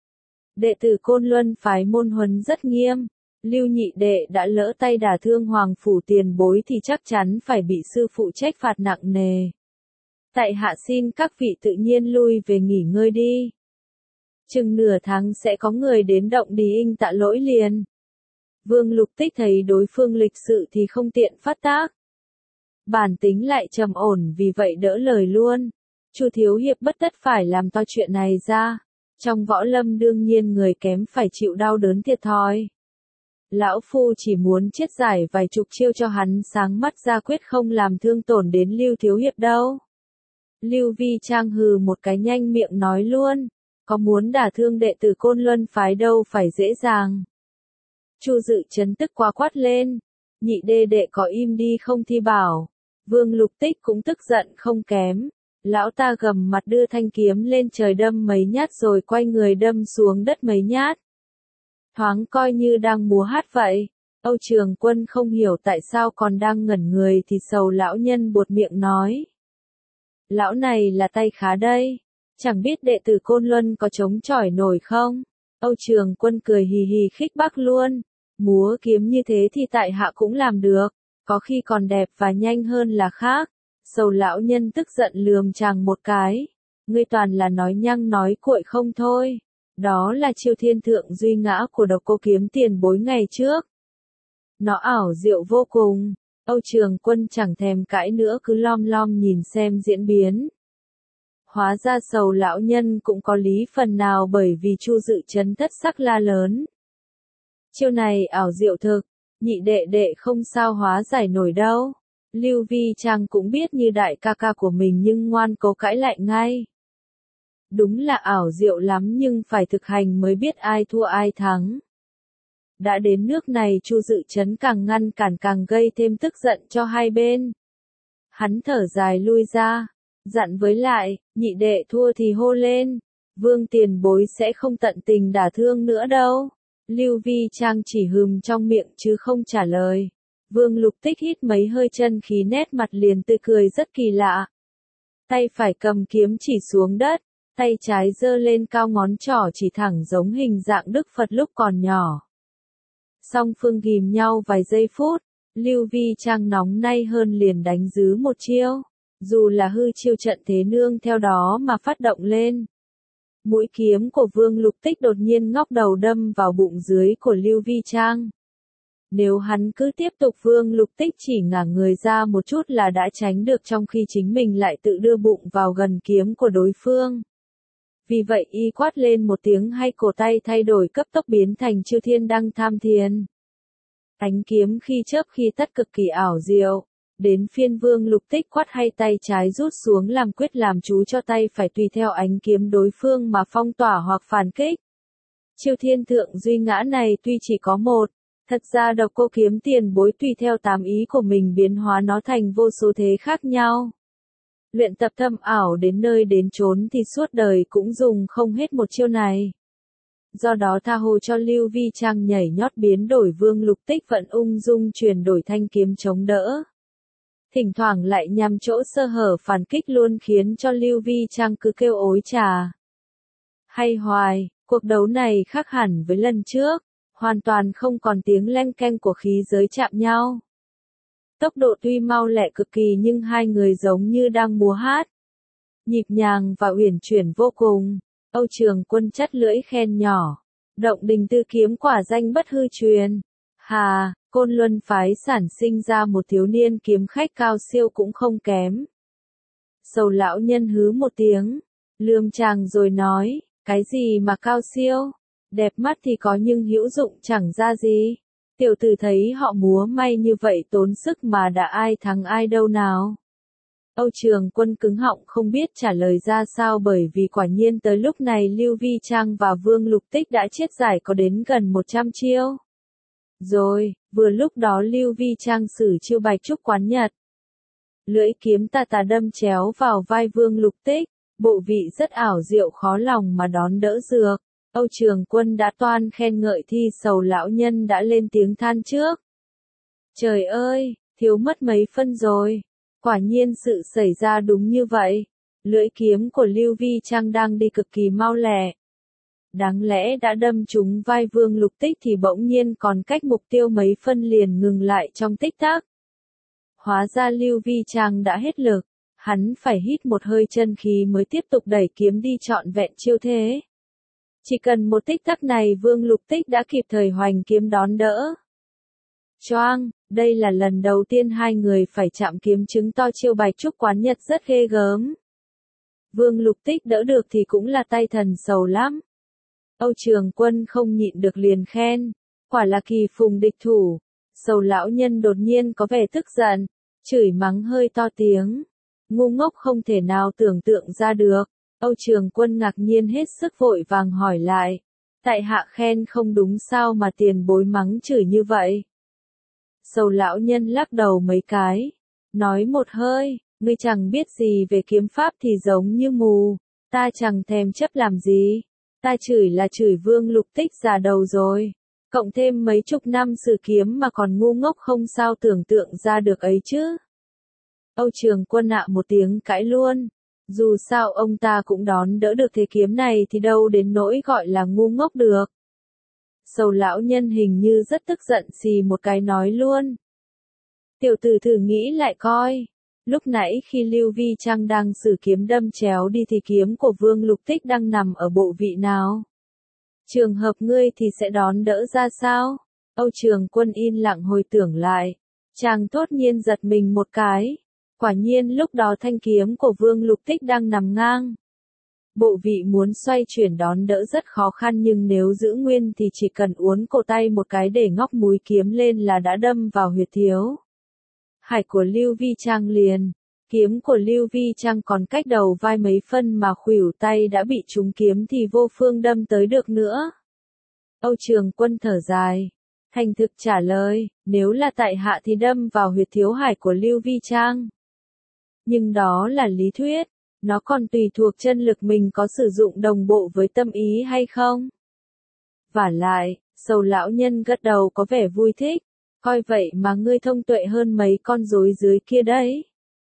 Đệ tử Côn Luân phái môn huấn rất nghiêm. Lưu nhị đệ đã lỡ tay đả thương Hoàng phủ tiền bối thì chắc chắn phải bị sư phụ trách phạt nặng nề. Tại hạ xin các vị tự nhiên lui về nghỉ ngơi đi. Chừng nửa tháng sẽ có người đến động Đí Inh tạ lỗi liền. Vương Lục Tích thấy đối phương lịch sự thì không tiện phát tác. Bản tính lại trầm ổn, vì vậy đỡ lời luôn. Chu thiếu hiệp bất tất phải làm to chuyện này ra. Trong võ lâm đương nhiên người kém phải chịu đau đớn thiệt thòi. Lão phu chỉ muốn chiết giải vài chục chiêu cho hắn sáng mắt ra, quyết không làm thương tổn đến Lưu thiếu hiệp đâu. Lưu Vi Trang hừ một cái nhanh miệng nói luôn. Có muốn đả thương đệ tử Côn Luân phái đâu phải dễ dàng. Chu Dự Chấn tức quá quát lên. Nhị đê đệ có im đi không thì bảo. Vương Lục Tích cũng tức giận không kém. Lão ta gầm mặt đưa thanh kiếm lên trời đâm mấy nhát rồi quay người đâm xuống đất mấy nhát. Thoáng coi như đang múa hát vậy. Âu Trường Quân không hiểu tại sao còn đang ngẩn người thì Sầu lão nhân buột miệng nói. Lão này là tay khá đây. Chẳng biết đệ tử Côn Luân có chống chọi nổi không? Âu Trường Quân cười hì hì khích bác luôn. Múa kiếm như thế thì tại hạ cũng làm được. Có khi còn đẹp và nhanh hơn là khác. Sầu lão nhân tức giận lườm chàng một cái. Ngươi toàn là nói nhăng nói cuội không thôi. Đó là chiêu thiên thượng duy ngã của Độc Cô Kiếm tiền bối ngày trước. Nó ảo diệu vô cùng. Âu Trường Quân chẳng thèm cãi nữa, cứ lom lom nhìn xem diễn biến. Hóa ra Sầu lão nhân cũng có lý phần nào, bởi vì Chu Dự Chấn thất sắc la lớn. Chiêu này ảo diệu thực, nhị đệ đệ không sao hóa giải nổi đâu. Lưu Vi Trang cũng biết như đại ca ca của mình nhưng ngoan cố cãi lại ngay. Đúng là ảo diệu lắm nhưng phải thực hành mới biết ai thua ai thắng. Đã đến nước này Chu Dự Chấn càng ngăn cản càng gây thêm tức giận cho hai bên. Hắn thở dài lui ra, dặn với lại, nhị đệ thua thì hô lên. Vương tiền bối sẽ không tận tình đả thương nữa đâu. Lưu Vi Trang chỉ hừm trong miệng chứ không trả lời. Vương Lục Tích hít mấy hơi chân khí, nét mặt liền tươi cười rất kỳ lạ. Tay phải cầm kiếm chỉ xuống đất, tay trái giơ lên cao, ngón trỏ chỉ thẳng giống hình dạng Đức Phật lúc còn nhỏ. Song phương ghìm nhau vài giây phút, Lưu Vi Trang nóng nay hơn liền đánh dứ một chiêu. Dù là hư chiêu trận thế nương theo đó mà phát động lên. Mũi kiếm của Vương Lục Tích đột nhiên ngóc đầu đâm vào bụng dưới của Lưu Vi Trang. Nếu hắn cứ tiếp tục Vương Lục Tích chỉ ngả người ra một chút là đã tránh được trong khi chính mình lại tự đưa bụng vào gần kiếm của đối phương. Vì vậy y quát lên một tiếng hay cổ tay thay đổi cấp tốc biến thành Chư Thiên Đăng Tham Thiền. Ánh kiếm khi chớp khi tắt cực kỳ ảo diệu. Đến phiên Vương Lục Tích quát hay tay trái rút xuống làm quyết làm chú cho tay phải tùy theo ánh kiếm đối phương mà phong tỏa hoặc phản kích. Chiêu Thiên Thượng Duy Ngã này tuy chỉ có một, thật ra Độc Cô Kiếm tiền bối tùy theo tám ý của mình biến hóa nó thành vô số thế khác nhau. Luyện tập thâm ảo đến nơi đến chốn thì suốt đời cũng dùng không hết một chiêu này. Do đó tha hồ cho Lưu Vi Trang nhảy nhót biến đổi Vương Lục Tích vận ung dung chuyển đổi thanh kiếm chống đỡ. Thỉnh thoảng lại nhằm chỗ sơ hở phản kích luôn khiến cho Lưu Vi Trang cứ kêu ối trà. Hay hoài, cuộc đấu này khác hẳn với lần trước, hoàn toàn không còn tiếng leng keng của khí giới chạm nhau. Tốc độ tuy mau lẹ cực kỳ nhưng hai người giống như đang múa hát. Nhịp nhàng và uyển chuyển vô cùng. Âu Trường Quân chắt lưỡi khen nhỏ. Động Đình Tư kiếm quả danh bất hư truyền. Hà, Côn Luân phái sản sinh ra một thiếu niên kiếm khách cao siêu cũng không kém. Sầu lão nhân hứ một tiếng, lườm chàng rồi nói, cái gì mà cao siêu? Đẹp mắt thì có nhưng hữu dụng chẳng ra gì. Tiểu tử thấy họ múa may như vậy tốn sức mà đã ai thắng ai đâu nào. Âu Trường Quân cứng họng không biết trả lời ra sao bởi vì quả nhiên tới lúc này Lưu Vi Trang và Vương Lục Tích đã chết giải có đến gần một trăm chiêu. Rồi, vừa lúc đó Lưu Vi Trang sử chiêu Bạch Trúc Quán Nhật. Lưỡi kiếm tà tà đâm chéo vào vai Vương Lục Tích, bộ vị rất ảo diệu khó lòng mà đón đỡ dược. Âu Trường Quân đã toan khen ngợi thì Sầu lão nhân đã lên tiếng than trước. Trời ơi, thiếu mất mấy phân rồi. Quả nhiên sự xảy ra đúng như vậy. Lưỡi kiếm của Lưu Vi Trang đang đi cực kỳ mau lẹ. Đáng lẽ đã đâm trúng vai Vương Lục Tích thì bỗng nhiên còn cách mục tiêu mấy phân liền ngừng lại trong tích tắc. Hóa ra Lưu Vi Trang đã hết lực, hắn phải hít một hơi chân khí mới tiếp tục đẩy kiếm đi trọn vẹn chiêu thế. Chỉ cần một tích tắc này Vương Lục Tích đã kịp thời hoành kiếm đón đỡ. Choang, đây là lần đầu tiên hai người phải chạm kiếm chứng to chiêu Bạch Trúc Quán Nhật rất ghê gớm. Vương Lục Tích đỡ được thì cũng là tay thần sầu lắm. Âu Trường Quân không nhịn được liền khen, quả là kỳ phùng địch thủ. Sầu lão nhân đột nhiên có vẻ tức giận, chửi mắng hơi to tiếng. Ngu ngốc không thể nào tưởng tượng ra được. Âu Trường Quân ngạc nhiên hết sức vội vàng hỏi lại. Tại hạ khen không đúng sao mà tiền bối mắng chửi như vậy. Sầu lão nhân lắc đầu mấy cái. Nói một hơi, ngươi chẳng biết gì về kiếm pháp thì giống như mù. Ta chẳng thèm chấp làm gì. Ta chửi là chửi Vương Lục Tích già đầu rồi. Cộng thêm mấy chục năm sử kiếm mà còn ngu ngốc không sao tưởng tượng ra được ấy chứ. Âu Trường Quân ạ một tiếng cãi luôn. Dù sao ông ta cũng đón đỡ được thế kiếm này thì đâu đến nỗi gọi là ngu ngốc được. Sầu lão nhân hình như rất tức giận xì một cái nói luôn. Tiểu tử thử nghĩ lại coi. Lúc nãy khi Lưu Vi Trang đang sử kiếm đâm chéo đi thì kiếm của Vương Lục Tích đang nằm ở bộ vị nào? Trường hợp ngươi thì sẽ đón đỡ ra sao? Âu Trường Quân yên lặng hồi tưởng lại. Chàng thốt nhiên giật mình một cái. Quả nhiên lúc đó thanh kiếm của Vương Lục Tích đang nằm ngang. Bộ vị muốn xoay chuyển đón đỡ rất khó khăn nhưng nếu giữ nguyên thì chỉ cần uốn cổ tay một cái để ngóc múi kiếm lên là đã đâm vào huyệt thiếu hải của Lưu Vi Trang liền. Kiếm của Lưu Vi Trang còn cách đầu vai mấy phân mà khuỷu tay đã bị trúng kiếm thì vô phương đâm tới được nữa. Âu Trường Quân thở dài. Thành thực trả lời, nếu là tại hạ thì đâm vào huyệt thiếu hải của Lưu Vi Trang. Nhưng đó là lý thuyết, nó còn tùy thuộc chân lực mình có sử dụng đồng bộ với tâm ý hay không. Vả lại, Sầu lão nhân gật đầu có vẻ vui thích, coi vậy mà ngươi thông tuệ hơn mấy con rối dưới kia đấy.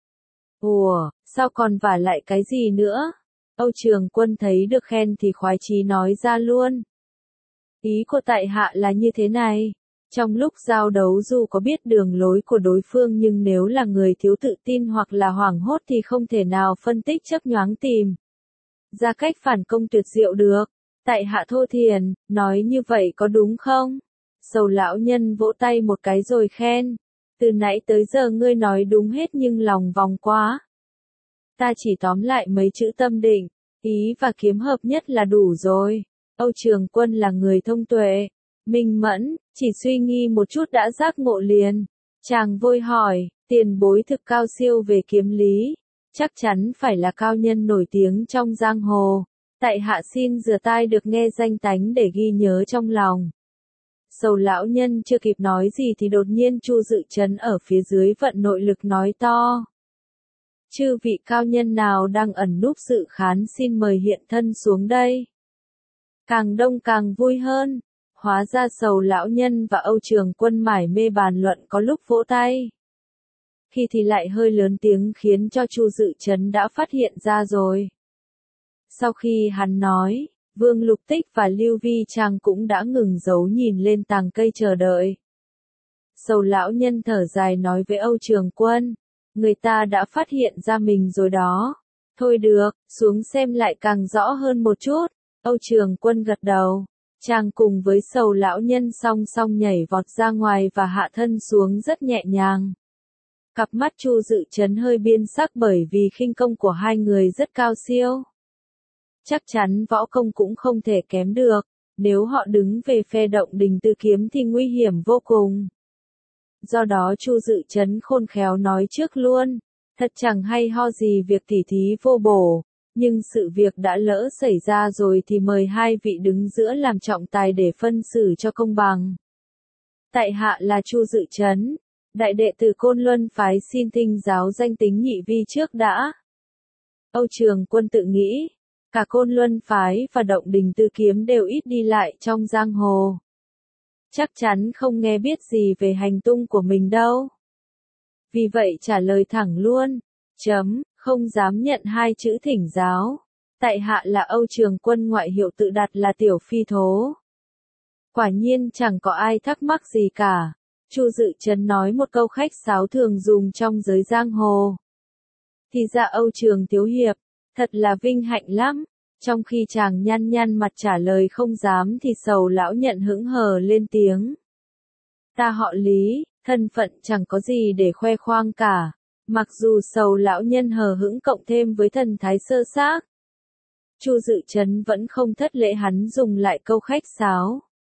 Ủa, sao còn vả lại cái gì nữa? Âu Trường Quân thấy được khen thì khoái chí nói ra luôn. Ý của tại hạ là như thế này, Trong lúc giao đấu dù có biết đường lối của đối phương nhưng nếu là người thiếu tự tin hoặc là hoảng hốt thì không thể nào phân tích chớp nhoáng tìm ra cách phản công tuyệt diệu được. Tại hạ thô thiền, nói như vậy có đúng không? Sầu lão nhân vỗ tay một cái rồi khen. Từ nãy tới giờ ngươi nói đúng hết nhưng lòng vòng quá. Ta chỉ tóm lại mấy chữ tâm định, ý và kiếm hợp nhất là đủ rồi. Âu Trường Quân là người thông tuệ, minh mẫn, chỉ suy nghi một chút đã giác ngộ liền. Chàng vội hỏi, tiền bối thực cao siêu về kiếm lý, chắc chắn phải là cao nhân nổi tiếng trong giang hồ. Tại hạ xin rửa tai được nghe danh tánh để ghi nhớ trong lòng. Sầu lão nhân chưa kịp nói gì thì đột nhiên Chu Dự Chấn ở phía dưới vận nội lực nói to. Chư vị cao nhân nào đang ẩn núp dự khán xin mời hiện thân xuống đây. Càng đông càng vui hơn. Hóa ra Sầu lão nhân và Âu Trường Quân mải mê bàn luận có lúc vỗ tay. Khi thì lại hơi lớn tiếng khiến cho Chu Dự Chấn đã phát hiện ra rồi. Sau khi hắn nói, Vương Lục Tích và Lưu Vi Trang cũng đã ngừng giấu nhìn lên tàng cây chờ đợi. Sầu lão nhân thở dài nói với Âu Trường Quân, người ta đã phát hiện ra mình rồi đó. Thôi được, xuống xem lại càng rõ hơn một chút. Âu Trường Quân gật đầu. Chàng cùng với Sầu lão nhân song song nhảy vọt ra ngoài và hạ thân xuống rất nhẹ nhàng. Cặp mắt Chu Dự Chấn hơi biên sắc bởi vì khinh công của hai người rất cao siêu. Chắc chắn võ công cũng không thể kém được, nếu họ đứng về phe Động Đình Tư Kiếm thì nguy hiểm vô cùng. Do đó Chu Dự Chấn khôn khéo nói trước luôn, thật chẳng hay ho gì việc tỉ thí vô bổ, nhưng sự việc đã lỡ xảy ra rồi thì mời hai vị đứng giữa làm trọng tài để phân xử cho công bằng. Tại hạ là Chu Dự Chấn, đại đệ tử Côn Luân phái xin thinh giáo danh tính nhị vi trước đã. Âu Trường Quân tự nghĩ, cả Côn Luân phái và Động Đình Tư Kiếm đều ít đi lại trong giang hồ. Chắc chắn không nghe biết gì về hành tung của mình đâu. Vì vậy trả lời thẳng luôn, chấm, không dám nhận hai chữ thỉnh giáo. Tại hạ là Âu Trường Quân, ngoại hiệu tự đặt là Tiểu Phi Thố. Quả nhiên chẳng có ai thắc mắc gì cả. Chu Dự Chấn nói một câu khách sáo thường dùng trong giới giang hồ. Thì ra Âu Trường Thiếu Hiệp, thật là vinh hạnh lắm. Trong khi chàng nhăn nhăn mặt trả lời không dám thì Sầu lão nhận hững hờ lên tiếng. Ta họ Lý, thân phận chẳng có gì để khoe khoang cả. Mặc dù Sầu lão nhân hờ hững cộng thêm với thần thái sơ xác. Chu Dự Chấn vẫn không thất lễ, hắn dùng lại câu khách sáo.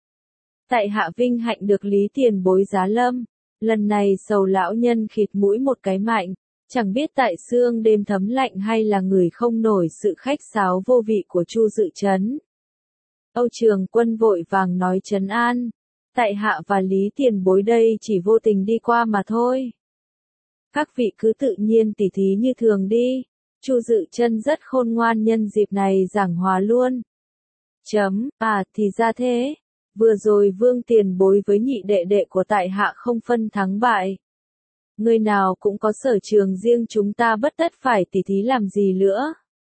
Tại hạ vinh hạnh được Lý tiền bối giá lâm. Lần này Sầu lão nhân khịt mũi một cái mạnh. Chẳng biết tại sương đêm thấm lạnh hay là người không nổi sự khách sáo vô vị của Chu Dự Chấn. Âu Trường Quân vội vàng nói trấn an. Tại hạ và Lý tiền bối đây chỉ vô tình đi qua mà thôi. Các vị cứ tự nhiên tỉ thí như thường đi. Chu Dự Chân rất khôn ngoan, nhân dịp này giảng hòa luôn. Chấm, à thì ra thế. Vừa rồi Vương tiền bối với nhị đệ đệ của tại hạ không phân thắng bại. Người nào cũng có sở trường riêng, chúng ta bất tất phải tỉ thí làm gì nữa.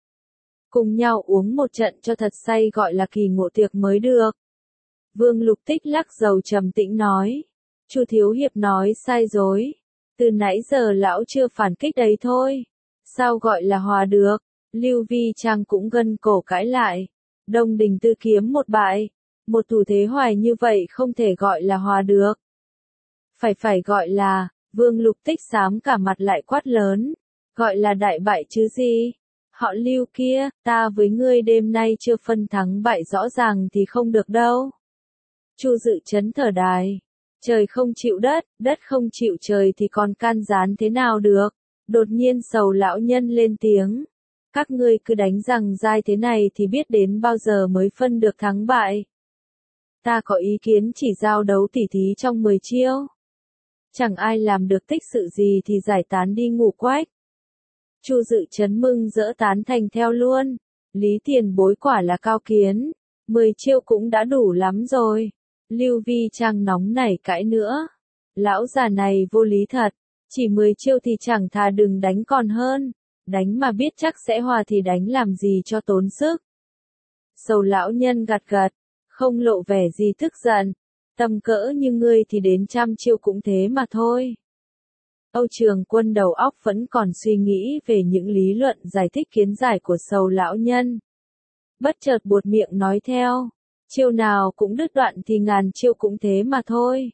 Cùng nhau uống một trận cho thật say gọi là kỳ ngộ tiệc mới được. Vương Lục Tích lắc đầu trầm tĩnh nói. Chu Thiếu Hiệp nói sai rồi. Từ nãy giờ lão chưa phản kích đấy thôi. Sao gọi là hòa được? Lưu Vi Trang cũng gân cổ cãi lại. Đông Đình Tư Kiếm một bại. Một thủ thế hoài như vậy không thể gọi là hòa được. Phải phải gọi là, Vương Lục Tích xám cả mặt lại quát lớn. Gọi là đại bại chứ gì? Họ Lưu kia, ta với ngươi đêm nay chưa phân thắng bại rõ ràng thì không được đâu. Chu Dự Chấn thở dài. Trời không chịu đất, đất không chịu trời thì còn can gián thế nào được. Đột nhiên Sầu lão nhân lên tiếng. Các ngươi cứ đánh rằng dai thế này thì biết đến bao giờ mới phân được thắng bại. Ta có ý kiến chỉ giao đấu tỉ thí trong mười chiêu. Chẳng ai làm được tích sự gì thì giải tán đi ngủ quách. Chu Dự Chấn mừng rỡ tán thành theo luôn. Lý tiền bối quả là cao kiến. Mười chiêu cũng đã đủ lắm rồi. Lưu Vi Trang nóng nảy cãi nữa. Lão già này vô lý thật. Chỉ mười chiêu thì chẳng thà đừng đánh còn hơn. Đánh mà biết chắc sẽ hòa thì đánh làm gì cho tốn sức. Sầu lão nhân gật gật. Không lộ vẻ gì tức giận. Tầm cỡ như ngươi thì đến trăm chiêu cũng thế mà thôi. Âu Trường Quân đầu óc vẫn còn suy nghĩ về những lý luận giải thích kiến giải của Sầu lão nhân. Bất chợt buột miệng nói theo, chiêu nào cũng đứt đoạn thì ngàn chiêu cũng thế mà thôi.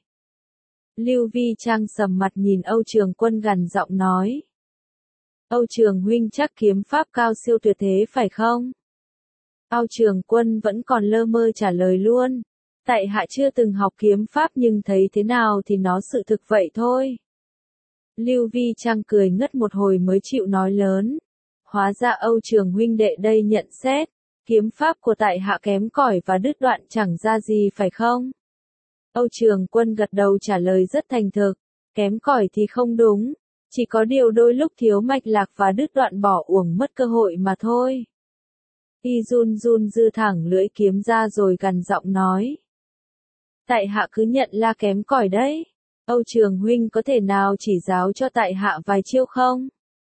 Lưu Vi Trang sầm mặt nhìn Âu Trường Quân gằn giọng nói. Âu Trường huynh chắc kiếm pháp cao siêu tuyệt thế phải không? Âu Trường Quân vẫn còn lơ mơ trả lời luôn. Tại hạ chưa từng học kiếm pháp nhưng thấy thế nào thì nó sự thực vậy thôi. Lưu Vi Trang cười ngất một hồi mới chịu nói lớn. Hóa ra Âu Trường huynh đệ đây nhận xét, kiếm pháp của tại hạ kém cỏi và đứt đoạn chẳng ra gì phải không? Âu Trường Quân gật đầu trả lời rất thành thực, kém cỏi thì không đúng, chỉ có điều đôi lúc thiếu mạch lạc và đứt đoạn bỏ uổng mất cơ hội mà thôi. Y run run dư thẳng lưỡi kiếm ra rồi gằn giọng nói. Tại hạ cứ nhận là kém cỏi đấy. Âu Trường huynh có thể nào chỉ giáo cho tại hạ vài chiêu không?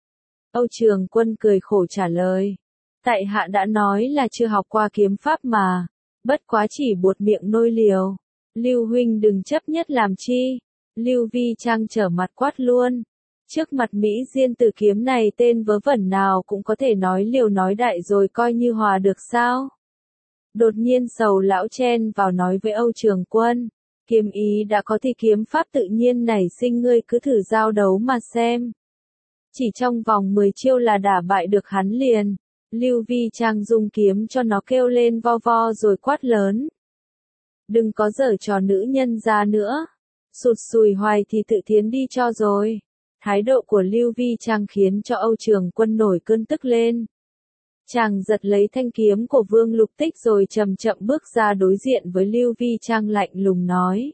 Âu Trường Quân cười khổ trả lời. Tại hạ đã nói là chưa học qua kiếm pháp mà, bất quá chỉ buột miệng nôi liều. Lưu huynh đừng chấp nhất làm chi. Lưu Vi Trang trở mặt quát luôn. Trước mặt Mỹ Diên Tử kiếm này tên vớ vẩn nào cũng có thể nói liều nói đại rồi coi như hòa được sao? Đột nhiên Sầu lão chen vào nói với Âu Trường Quân. Kiếm ý đã có thì kiếm pháp tự nhiên nảy sinh, ngươi cứ thử giao đấu mà xem. Chỉ trong vòng mười chiêu là đả bại được hắn liền. Lưu Vi Trang dung kiếm cho nó kêu lên vo vo rồi quát lớn. Đừng có giở trò nữ nhân ra nữa. Sụt sùi hoài thì tự tiến đi cho rồi. Thái độ của Lưu Vi Trang khiến cho Âu Trường Quân nổi cơn tức lên. Chàng giật lấy thanh kiếm của Vương Lục Tích rồi chậm chậm bước ra đối diện với Lưu Vi Trang lạnh lùng nói.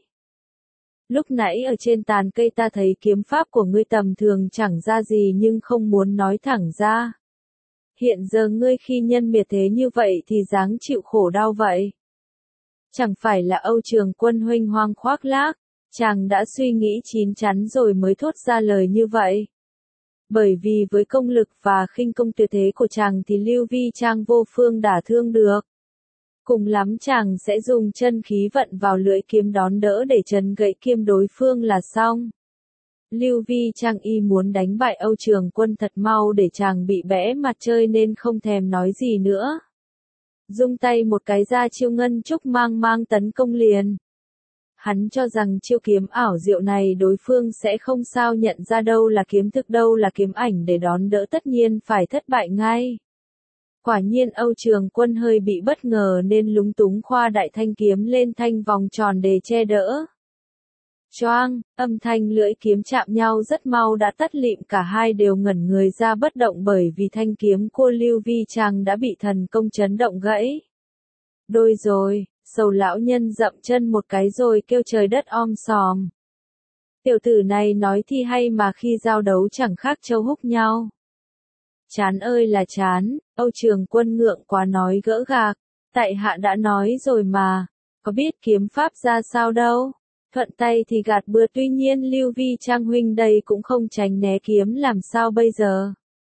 Lúc nãy ở trên tàn cây ta thấy kiếm pháp của ngươi tầm thường chẳng ra gì nhưng không muốn nói thẳng ra. Hiện giờ ngươi khi nhân miệt thế như vậy thì dáng chịu khổ đau vậy. Chẳng phải là Âu Trường Quân huênh hoang khoác lác, chàng đã suy nghĩ chín chắn rồi mới thốt ra lời như vậy. Bởi vì với công lực và khinh công tuyệt thế của chàng thì Lưu Vi Trang vô phương đả thương được. Cùng lắm chàng sẽ dùng chân khí vận vào lưỡi kiếm đón đỡ để trấn gãy kiếm đối phương là xong. Lưu Vi Trang y muốn đánh bại Âu Trường Quân thật mau để chàng bị bẽ mặt chơi nên không thèm nói gì nữa. Dung tay một cái ra chiêu ngân trúc mang mang tấn công liền. Hắn cho rằng chiêu kiếm ảo diệu này đối phương sẽ không sao nhận ra đâu là kiếm thực đâu là kiếm ảnh để đón đỡ, tất nhiên phải thất bại ngay. Quả nhiên Âu Trường Quân hơi bị bất ngờ nên lúng túng khoa đại thanh kiếm lên thanh vòng tròn để che đỡ. Choang, âm thanh lưỡi kiếm chạm nhau rất mau đã tắt lịm, cả hai đều ngẩn người ra bất động bởi vì thanh kiếm của Lưu Vi Trang đã bị thần công chấn động gãy. Đôi rồi, Sầu lão nhân dậm chân một cái rồi kêu trời đất om sòm. Tiểu tử này nói thì hay mà khi giao đấu chẳng khác trâu húc nhau. Chán ơi là chán, Âu Trường Quân ngượng quá nói gỡ gạc, tại hạ đã nói rồi mà, có biết kiếm pháp ra sao đâu. Thuận tay thì gạt bừa, tuy nhiên Lưu Vi Trang huynh đây cũng không tránh né kiếm làm sao bây giờ.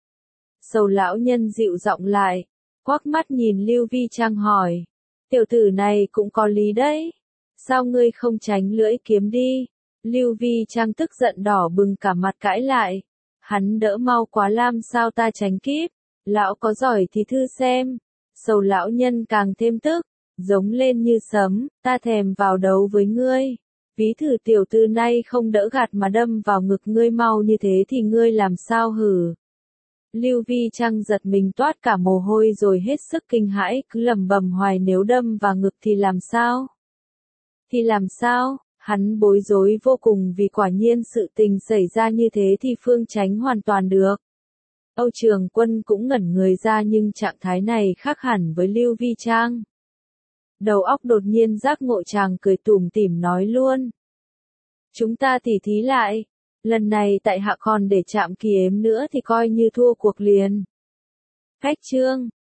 Sầu lão nhân dịu giọng lại, quắc mắt nhìn Lưu Vi Trang hỏi. Tiểu tử này cũng có lý đấy. Sao ngươi không tránh lưỡi kiếm đi? Lưu Vi Trang tức giận đỏ bừng cả mặt cãi lại. Hắn đỡ mau quá làm sao ta tránh kíp? Lão có giỏi thì thư xem. Sầu lão nhân càng thêm tức, giống lên như sấm, ta thèm vào đấu với ngươi. Ví thử tiểu tử này không đỡ gạt mà đâm vào ngực ngươi mau như thế thì ngươi làm sao hử? Lưu Vi Trang giật mình toát cả mồ hôi rồi hết sức kinh hãi, cứ lẩm bẩm hoài nếu đâm vào ngực thì làm sao? Thì làm sao? Hắn bối rối vô cùng vì quả nhiên sự tình xảy ra như thế thì phương tránh hoàn toàn được. Âu Trường Quân cũng ngẩn người ra nhưng trạng thái này khác hẳn với Lưu Vi Trang. Đầu óc đột nhiên giác ngộ, chàng cười tủm tỉm nói luôn. Chúng ta tỉ thí lại. Lần này tại hạ còn để chạm kỳ ếm nữa thì coi như thua cuộc liền. Khách chương.